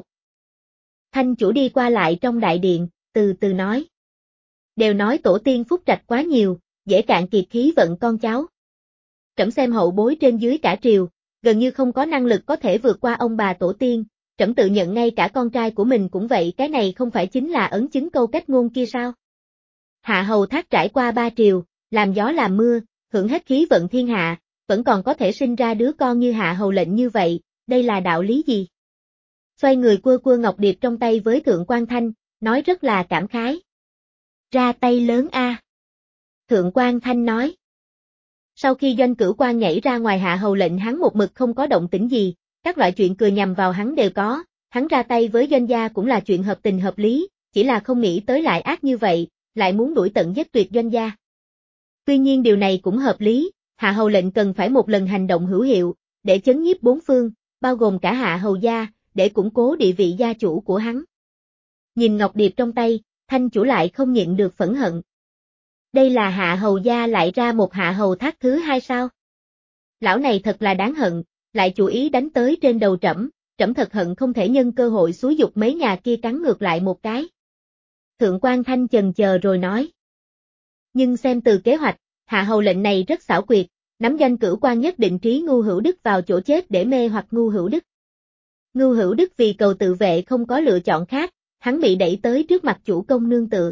Thanh chủ đi qua lại trong đại điện, từ từ nói. Đều nói tổ tiên phúc trạch quá nhiều, dễ cạn kiệt khí vận con cháu. Trẫm xem hậu bối trên dưới cả triều, gần như không có năng lực có thể vượt qua ông bà tổ tiên, trẫm tự nhận ngay cả con trai của mình cũng vậy, cái này không phải chính là ấn chứng câu cách ngôn kia sao? Hạ Hầu Thác trải qua ba triều, làm gió làm mưa, hưởng hết khí vận thiên hạ, vẫn còn có thể sinh ra đứa con như Hạ Hầu lệnh như vậy, đây là đạo lý gì? Xoay người quơ quơ ngọc điệp trong tay với Thượng Quan Thanh, nói rất là cảm khái. Ra tay lớn a. Thượng Quan Thanh nói. Sau khi Doanh Cửu Quan nhảy ra ngoài Hạ Hầu lệnh hắn một mực không có động tĩnh gì, các loại chuyện cười nhằm vào hắn đều có, hắn ra tay với Doanh gia cũng là chuyện hợp tình hợp lý, chỉ là không nghĩ tới lại ác như vậy, lại muốn đuổi tận giết tuyệt Doanh gia. Tuy nhiên điều này cũng hợp lý, Hạ Hầu lệnh cần phải một lần hành động hữu hiệu, để chấn nhiếp bốn phương, bao gồm cả Hạ Hầu gia, để củng cố địa vị gia chủ của hắn. Nhìn ngọc điệp trong tay, Thanh chủ lại không nhịn được phẫn hận. Đây là Hạ Hầu gia lại ra một Hạ Hầu Thác thứ hai sao? Lão này thật là đáng hận, lại chủ ý đánh tới trên đầu trẫm, trẫm thật hận không thể nhân cơ hội xúi dục mấy nhà kia cắn ngược lại một cái. Thượng Quan Thanh chần chờ rồi nói. Nhưng xem từ kế hoạch, Hạ hầu lệnh này rất xảo quyệt, nắm danh cửu quan nhất định trí Ngưu Hữu Đức vào chỗ chết để mê hoặc Ngưu Hữu Đức. Ngưu Hữu Đức vì cầu tự vệ không có lựa chọn khác, hắn bị đẩy tới trước mặt chủ công nương tựa.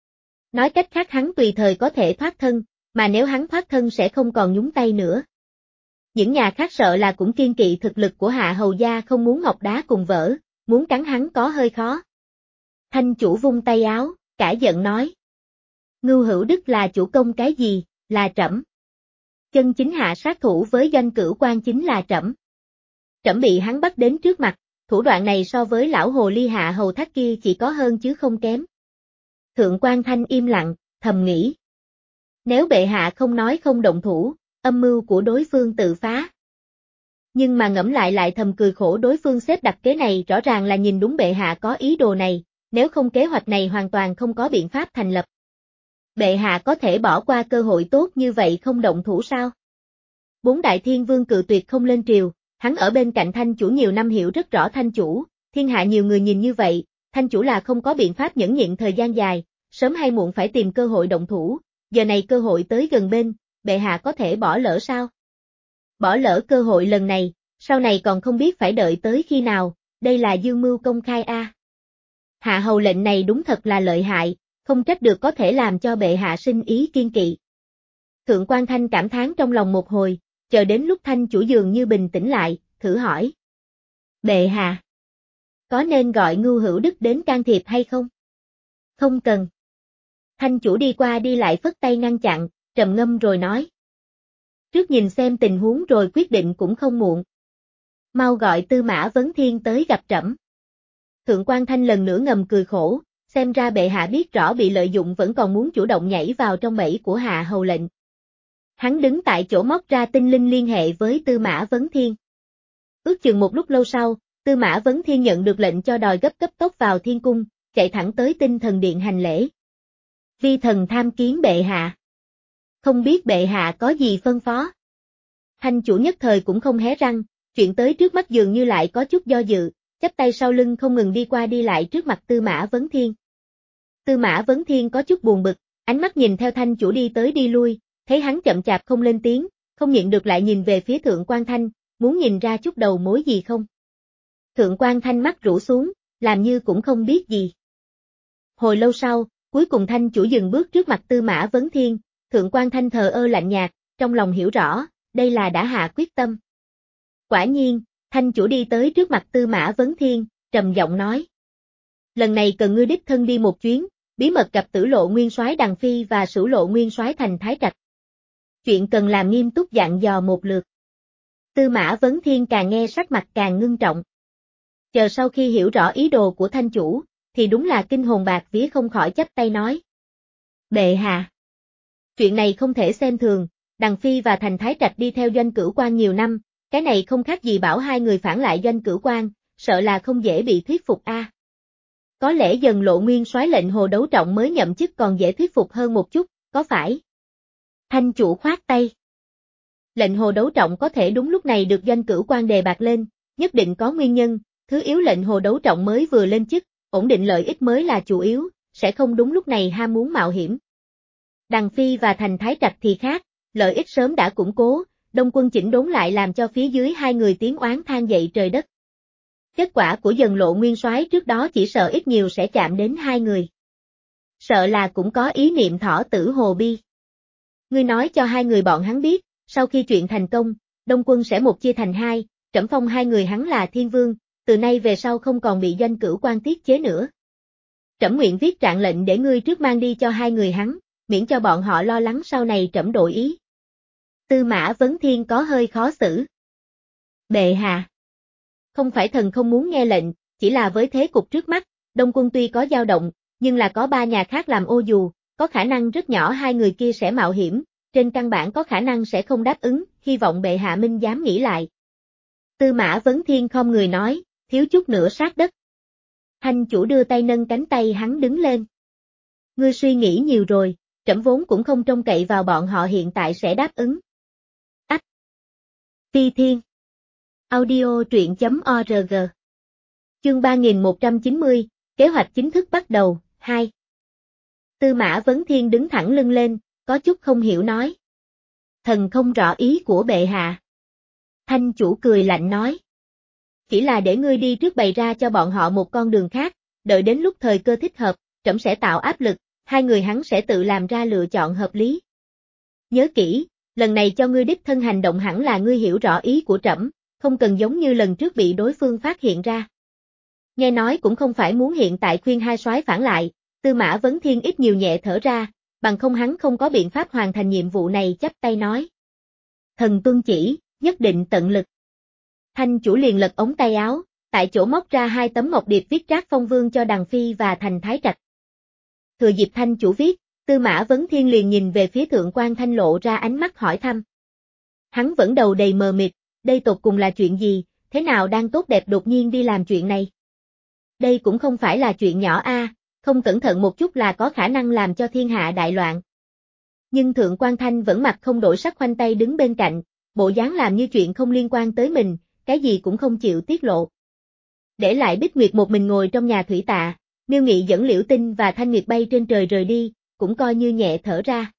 Nói cách khác hắn tùy thời có thể thoát thân, mà nếu hắn thoát thân sẽ không còn nhúng tay nữa. Những nhà khác sợ là cũng kiên kỵ thực lực của Hạ hầu gia không muốn ngọc đá cùng vỡ, muốn cắn hắn có hơi khó. Thanh chủ vung tay áo, cả giận nói. Ngưu Hữu Đức là chủ công cái gì, là trẫm. Chân chính hạ sát thủ với doanh cửu quan chính là trẫm. Trẫm bị hắn bắt đến trước mặt, thủ đoạn này so với lão hồ ly Hạ hầu thác kia chỉ có hơn chứ không kém. Thượng quan Thanh im lặng, thầm nghĩ. Nếu bệ hạ không nói không động thủ, âm mưu của đối phương tự phá. Nhưng mà ngẫm lại lại thầm cười khổ, đối phương xếp đặt kế này rõ ràng là nhìn đúng bệ hạ có ý đồ này, nếu không kế hoạch này hoàn toàn không có biện pháp thành lập. Bệ hạ có thể bỏ qua cơ hội tốt như vậy không động thủ sao? Bốn đại thiên vương cự tuyệt không lên triều, hắn ở bên cạnh Thanh chủ nhiều năm hiểu rất rõ Thanh chủ, thiên hạ nhiều người nhìn như vậy, Thanh chủ là không có biện pháp nhẫn nhịn thời gian dài, sớm hay muộn phải tìm cơ hội động thủ, giờ này cơ hội tới gần bên, bệ hạ có thể bỏ lỡ sao? Bỏ lỡ cơ hội lần này, sau này còn không biết phải đợi tới khi nào, đây là dương mưu công khai a. Hạ hầu lệnh này đúng thật là lợi hại, không trách được có thể làm cho bệ hạ sinh ý kiên kỵ. Thượng quan Thanh cảm thán trong lòng một hồi, chờ đến lúc Thanh chủ dường như bình tĩnh lại, thử hỏi. Bệ hạ, có nên gọi Ngưu Hữu Đức đến can thiệp hay không? Không cần. Thanh chủ đi qua đi lại phất tay ngăn chặn, trầm ngâm rồi nói. Trước nhìn xem tình huống rồi quyết định cũng không muộn. Mau gọi Tư Mã Vấn Thiên tới gặp trẫm. Thượng quan Thanh lần nữa ngầm cười khổ, xem ra bệ hạ biết rõ bị lợi dụng vẫn còn muốn chủ động nhảy vào trong bẫy của Hạ hầu lệnh. Hắn đứng tại chỗ móc ra tinh linh liên hệ với Tư Mã Vấn Thiên. Ước chừng một lúc lâu sau, Tư Mã Vấn Thiên nhận được lệnh cho đòi gấp cấp tốc vào thiên cung, chạy thẳng tới Tinh Thần Điện hành lễ. Vi thần tham kiến bệ hạ. Không biết bệ hạ có gì phân phó. Thanh chủ nhất thời cũng không hé răng, chuyện tới trước mắt dường như lại có chút do dự, chắp tay sau lưng không ngừng đi qua đi lại trước mặt Tư Mã Vấn Thiên. Tư Mã Vấn Thiên có chút buồn bực, ánh mắt nhìn theo Thanh chủ đi tới đi lui, thấy hắn chậm chạp không lên tiếng, không nhịn được lại nhìn về phía Thượng quan Thanh, muốn nhìn ra chút đầu mối gì không. Thượng quan Thanh mắt rũ xuống, làm như cũng không biết gì. Hồi lâu sau, cuối cùng Thanh chủ dừng bước trước mặt Tư Mã Vấn Thiên, Thượng quan Thanh thờ ơ lạnh nhạt, trong lòng hiểu rõ, đây là đã hạ quyết tâm. Quả nhiên, Thanh chủ đi tới trước mặt Tư Mã Vấn Thiên, trầm giọng nói. Lần này cần ngươi đích thân đi một chuyến, bí mật gặp Tử Lộ Nguyên Soái Đằng Phi và Sửu Lộ Nguyên Soái Thành Thái Trạch. Chuyện cần làm nghiêm túc dặn dò một lượt. Tư Mã Vấn Thiên càng nghe sắc mặt càng ngưng trọng. Chờ sau khi hiểu rõ ý đồ của Thanh chủ, thì đúng là kinh hồn bạc vía không khỏi chắp tay nói. Bệ hạ. Chuyện này không thể xem thường, Đằng Phi và Thành Thái Trạch đi theo Doanh Cửu Quan nhiều năm, cái này không khác gì bảo hai người phản lại Doanh Cửu Quan, sợ là không dễ bị thuyết phục a. À. Có lẽ Dần Lộ Nguyên Soái lệnh Hồ Đấu Trọng mới nhậm chức còn dễ thuyết phục hơn một chút, có phải? Thanh chủ khoát tay. Lệnh Hồ Đấu Trọng có thể đúng lúc này được Doanh Cửu Quan đề bạt lên, nhất định có nguyên nhân, thứ yếu lệnh Hồ Đấu Trọng mới vừa lên chức, ổn định lợi ích mới là chủ yếu, sẽ không đúng lúc này ham muốn mạo hiểm. Đằng Phi và Thành Thái Trạch thì khác, lợi ích sớm đã củng cố, Đông quân chỉnh đốn lại làm cho phía dưới hai người tiếng oán than dậy trời đất. Kết quả của Dần Lộ Nguyên Soái trước đó chỉ sợ ít nhiều sẽ chạm đến hai người. Sợ là cũng có ý niệm thỏ tử hồ bi. Ngươi nói cho hai người bọn hắn biết, sau khi chuyện thành công, Đông quân sẽ một chia thành hai, trẫm phong hai người hắn là thiên vương, từ nay về sau không còn bị Doanh Cửu Quan tiết chế nữa. Trẫm nguyện viết trạng lệnh để ngươi trước mang đi cho hai người hắn, miễn cho bọn họ lo lắng sau này trẫm đổi ý. Tư Mã Vấn Thiên có hơi khó xử. Bệ hạ. Không phải thần không muốn nghe lệnh, chỉ là với thế cục trước mắt, Đông quân tuy có dao động, nhưng là có ba nhà khác làm ô dù, có khả năng rất nhỏ hai người kia sẽ mạo hiểm, trên căn bản có khả năng sẽ không đáp ứng, hy vọng bệ hạ minh dám nghĩ lại. Tư Mã Vấn Thiên không người nói, thiếu chút nữa sát đất. Thanh chủ đưa tay nâng cánh tay hắn đứng lên. Ngươi suy nghĩ nhiều rồi, trẫm vốn cũng không trông cậy vào bọn họ hiện tại sẽ đáp ứng. Ách! Phi Thiên. Audio truyện chấm org. Chương ba nghìn một trăm chín mươi, kế hoạch chính thức bắt đầu, hai. Tư Mã Vấn Thiên đứng thẳng lưng lên, có chút không hiểu nói. Thần không rõ ý của bệ hạ. Thanh chủ cười lạnh nói. Chỉ là để ngươi đi trước bày ra cho bọn họ một con đường khác, đợi đến lúc thời cơ thích hợp, trẫm sẽ tạo áp lực, hai người hắn sẽ tự làm ra lựa chọn hợp lý. Nhớ kỹ, lần này cho ngươi đích thân hành động hẳn là ngươi hiểu rõ ý của trẫm, không cần giống như lần trước bị đối phương phát hiện ra. Nghe nói cũng không phải muốn hiện tại khuyên hai soái phản lại, Tư Mã Vấn Thiên ít nhiều nhẹ thở ra, bằng không hắn không có biện pháp hoàn thành nhiệm vụ này, chắp tay nói. Thần tuân chỉ, nhất định tận lực. Thanh chủ liền lật ống tay áo, tại chỗ móc ra hai tấm ngọc điệp viết Trác Phong Vương cho Đằng Phi và Thành Thái Trạch. Thừa dịp Thanh chủ viết, Tư Mã Vấn Thiên liền nhìn về phía Thượng quan Thanh lộ ra ánh mắt hỏi thăm. Hắn vẫn đầu đầy mờ mịt, đây tột cùng là chuyện gì, thế nào đang tốt đẹp đột nhiên đi làm chuyện này. Đây cũng không phải là chuyện nhỏ a, không cẩn thận một chút là có khả năng làm cho thiên hạ đại loạn. Nhưng Thượng quan Thanh vẫn mặt không đổi sắc khoanh tay đứng bên cạnh, bộ dáng làm như chuyện không liên quan tới mình, cái gì cũng không chịu tiết lộ. Để lại Bích Nguyệt một mình ngồi trong nhà thủy tạ, Miêu Nghị dẫn Liễu Tinh và Thanh Nguyệt bay trên trời rời đi, cũng coi như nhẹ thở ra.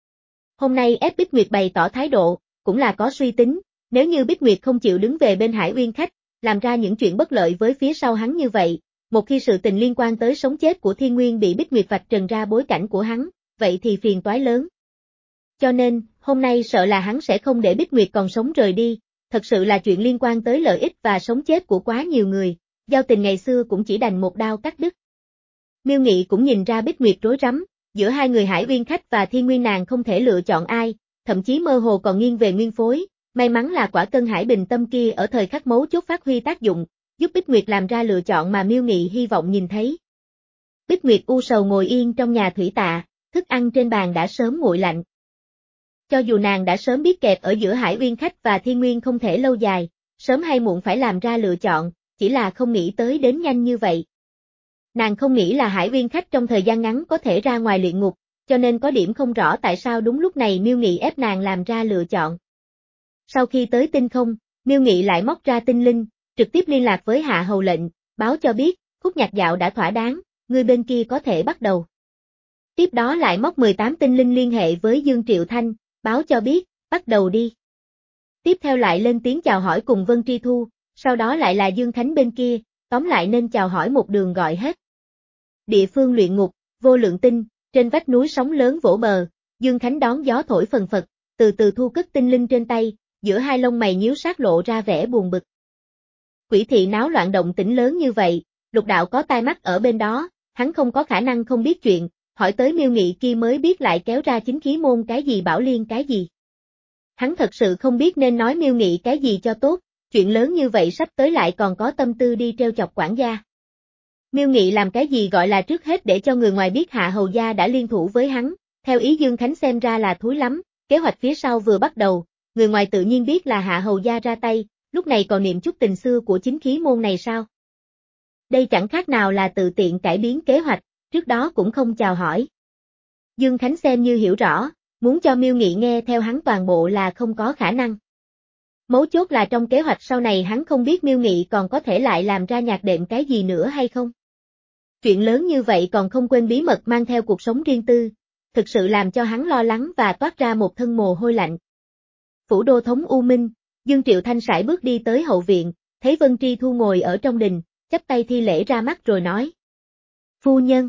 Hôm nay ép Bích Nguyệt bày tỏ thái độ, cũng là có suy tính, nếu như Bích Nguyệt không chịu đứng về bên Hải Uyên khách, làm ra những chuyện bất lợi với phía sau hắn như vậy, một khi sự tình liên quan tới sống chết của Thiên Nguyên bị Bích Nguyệt vạch trần ra bối cảnh của hắn, vậy thì phiền toái lớn. Cho nên, hôm nay sợ là hắn sẽ không để Bích Nguyệt còn sống rời đi, thật sự là chuyện liên quan tới lợi ích và sống chết của quá nhiều người, giao tình ngày xưa cũng chỉ đành một đao cắt đứt. Miêu Nghị cũng nhìn ra Bích Nguyệt rối rắm, giữa hai người Hải Uyên khách và Thiên Nguyên nàng không thể lựa chọn ai, thậm chí mơ hồ còn nghiêng về Nguyên phối, may mắn là quả cân Hải Bình Tâm kia ở thời khắc mấu chốt phát huy tác dụng, giúp Bích Nguyệt làm ra lựa chọn mà Miêu Nghị hy vọng nhìn thấy. Bích Nguyệt u sầu ngồi yên trong nhà thủy tạ, thức ăn trên bàn đã sớm nguội lạnh. Cho dù nàng đã sớm biết kẹp ở giữa Hải Uyên khách và Thiên Nguyên không thể lâu dài, sớm hay muộn phải làm ra lựa chọn, chỉ là không nghĩ tới đến nhanh như vậy. Nàng không nghĩ là Hải Uyên khách trong thời gian ngắn có thể ra ngoài luyện ngục, cho nên có điểm không rõ tại sao đúng lúc này Miêu Nghị ép nàng làm ra lựa chọn. Sau khi tới tinh không, Miêu Nghị lại móc ra tinh linh, trực tiếp liên lạc với Hạ Hầu lệnh, báo cho biết, khúc nhạc dạo đã thỏa đáng, người bên kia có thể bắt đầu. Tiếp đó lại móc mười tám tinh linh liên hệ với Dương Triệu Thanh, báo cho biết, bắt đầu đi. Tiếp theo lại lên tiếng chào hỏi cùng Vân Tri Thu, sau đó lại là Dương Khánh bên kia, tóm lại nên chào hỏi một đường gọi hết. Địa phương luyện ngục, vô lượng tinh, trên vách núi sóng lớn vỗ bờ, Dương Khánh đón gió thổi phần phật, từ từ thu cất tinh linh trên tay, giữa hai lông mày nhíu sát lộ ra vẻ buồn bực. Quỷ thị náo loạn động tĩnh lớn như vậy, Lục đạo có tai mắt ở bên đó, hắn không có khả năng không biết chuyện, hỏi tới Miêu Nghị kia mới biết lại kéo ra chính khí môn cái gì Bảo Liên cái gì. Hắn thật sự không biết nên nói Miêu Nghị cái gì cho tốt, chuyện lớn như vậy sắp tới lại còn có tâm tư đi treo chọc quản gia. Miêu Nghị làm cái gì gọi là trước hết để cho người ngoài biết Hạ Hầu gia đã liên thủ với hắn, theo ý Dương Khánh xem ra là thúi lắm, kế hoạch phía sau vừa bắt đầu, người ngoài tự nhiên biết là Hạ Hầu gia ra tay, lúc này còn niệm chút tình xưa của chính khí môn này sao? Đây chẳng khác nào là tự tiện cải biến kế hoạch, trước đó cũng không chào hỏi. Dương Khánh xem như hiểu rõ, muốn cho Miêu Nghị nghe theo hắn toàn bộ là không có khả năng. Mấu chốt là trong kế hoạch sau này hắn không biết Miêu Nghị còn có thể lại làm ra nhạc đệm cái gì nữa hay không. Chuyện lớn như vậy còn không quên bí mật mang theo cuộc sống riêng tư, thực sự làm cho hắn lo lắng và toát ra một thân mồ hôi lạnh. Phủ đô thống U Minh, Dương Triệu Thanh sải bước đi tới hậu viện, thấy Vân Tri Thu ngồi ở trong đình, chắp tay thi lễ ra mắt rồi nói. Phu nhân.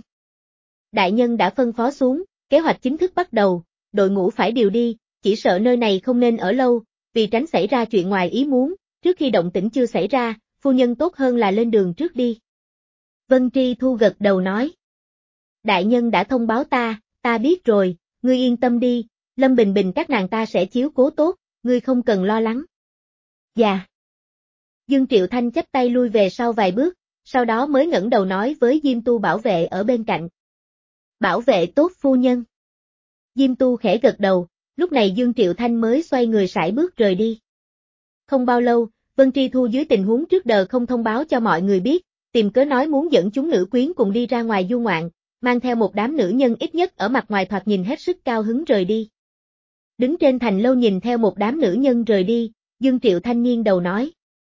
Đại nhân đã phân phó xuống, kế hoạch chính thức bắt đầu, đội ngũ phải điều đi, chỉ sợ nơi này không nên ở lâu, vì tránh xảy ra chuyện ngoài ý muốn, trước khi động tĩnh chưa xảy ra, phu nhân tốt hơn là lên đường trước đi. Vân Tri Thu gật đầu nói. Đại nhân đã thông báo ta, ta biết rồi, ngươi yên tâm đi, Lâm Bình Bình các nàng ta sẽ chiếu cố tốt, ngươi không cần lo lắng. Dạ. Dương Triệu Thanh chắp tay lui về sau vài bước, sau đó mới ngẩng đầu nói với Diêm Tu bảo vệ ở bên cạnh. Bảo vệ tốt phu nhân. Diêm Tu khẽ gật đầu, lúc này Dương Triệu Thanh mới xoay người sải bước rời đi. Không bao lâu, Vân Tri Thu dưới tình huống trước đờ không thông báo cho mọi người biết, tìm cớ nói muốn dẫn chúng nữ quyến cùng đi ra ngoài du ngoạn, mang theo một đám nữ nhân ít nhất ở mặt ngoài thoạt nhìn hết sức cao hứng rời đi. Đứng trên thành lâu nhìn theo một đám nữ nhân rời đi, Dương Triệu Thanh nghiêng đầu nói.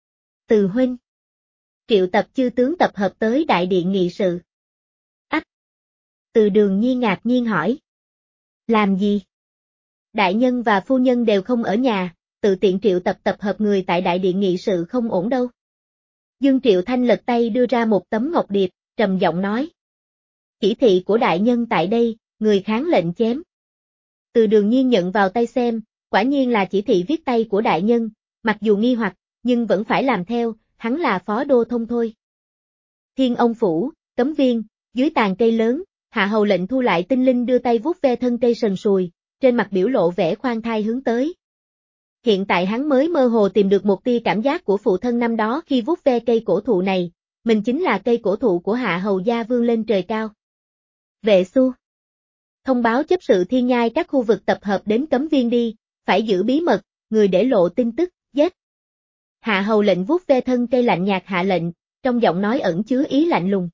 Từ huynh. Triệu tập chư tướng tập hợp tới đại điện nghị sự. Ách. Từ Đường Nhi ngạc nhiên hỏi. Làm gì? Đại nhân và phu nhân đều không ở nhà, tự tiện triệu tập tập hợp người tại đại điện nghị sự không ổn đâu. Dương Triệu Thanh lật tay đưa ra một tấm ngọc điệp, trầm giọng nói. Chỉ thị của đại nhân tại đây, người kháng lệnh chém. Từ Đường Nhiên nhận vào tay xem, quả nhiên là chỉ thị viết tay của đại nhân, mặc dù nghi hoặc, nhưng vẫn phải làm theo, hắn là phó đô thông thôi. Thiên Ông Phủ, Cấm Viên, dưới tàn cây lớn, Hạ Hầu lệnh thu lại tinh linh đưa tay vuốt ve thân cây sần sùi, trên mặt biểu lộ vẻ khoan thai hướng tới. Hiện tại hắn mới mơ hồ tìm được một tia cảm giác của phụ thân năm đó khi vuốt ve cây cổ thụ này, mình chính là cây cổ thụ của Hạ Hầu gia vươn lên trời cao. Vệ Xu. Thông báo chấp sự thiên nhai các khu vực tập hợp đến Cấm Viên đi, phải giữ bí mật, người để lộ tin tức, giết. Hạ Hầu lệnh vuốt ve thân cây lạnh nhạt hạ lệnh, trong giọng nói ẩn chứa ý lạnh lùng.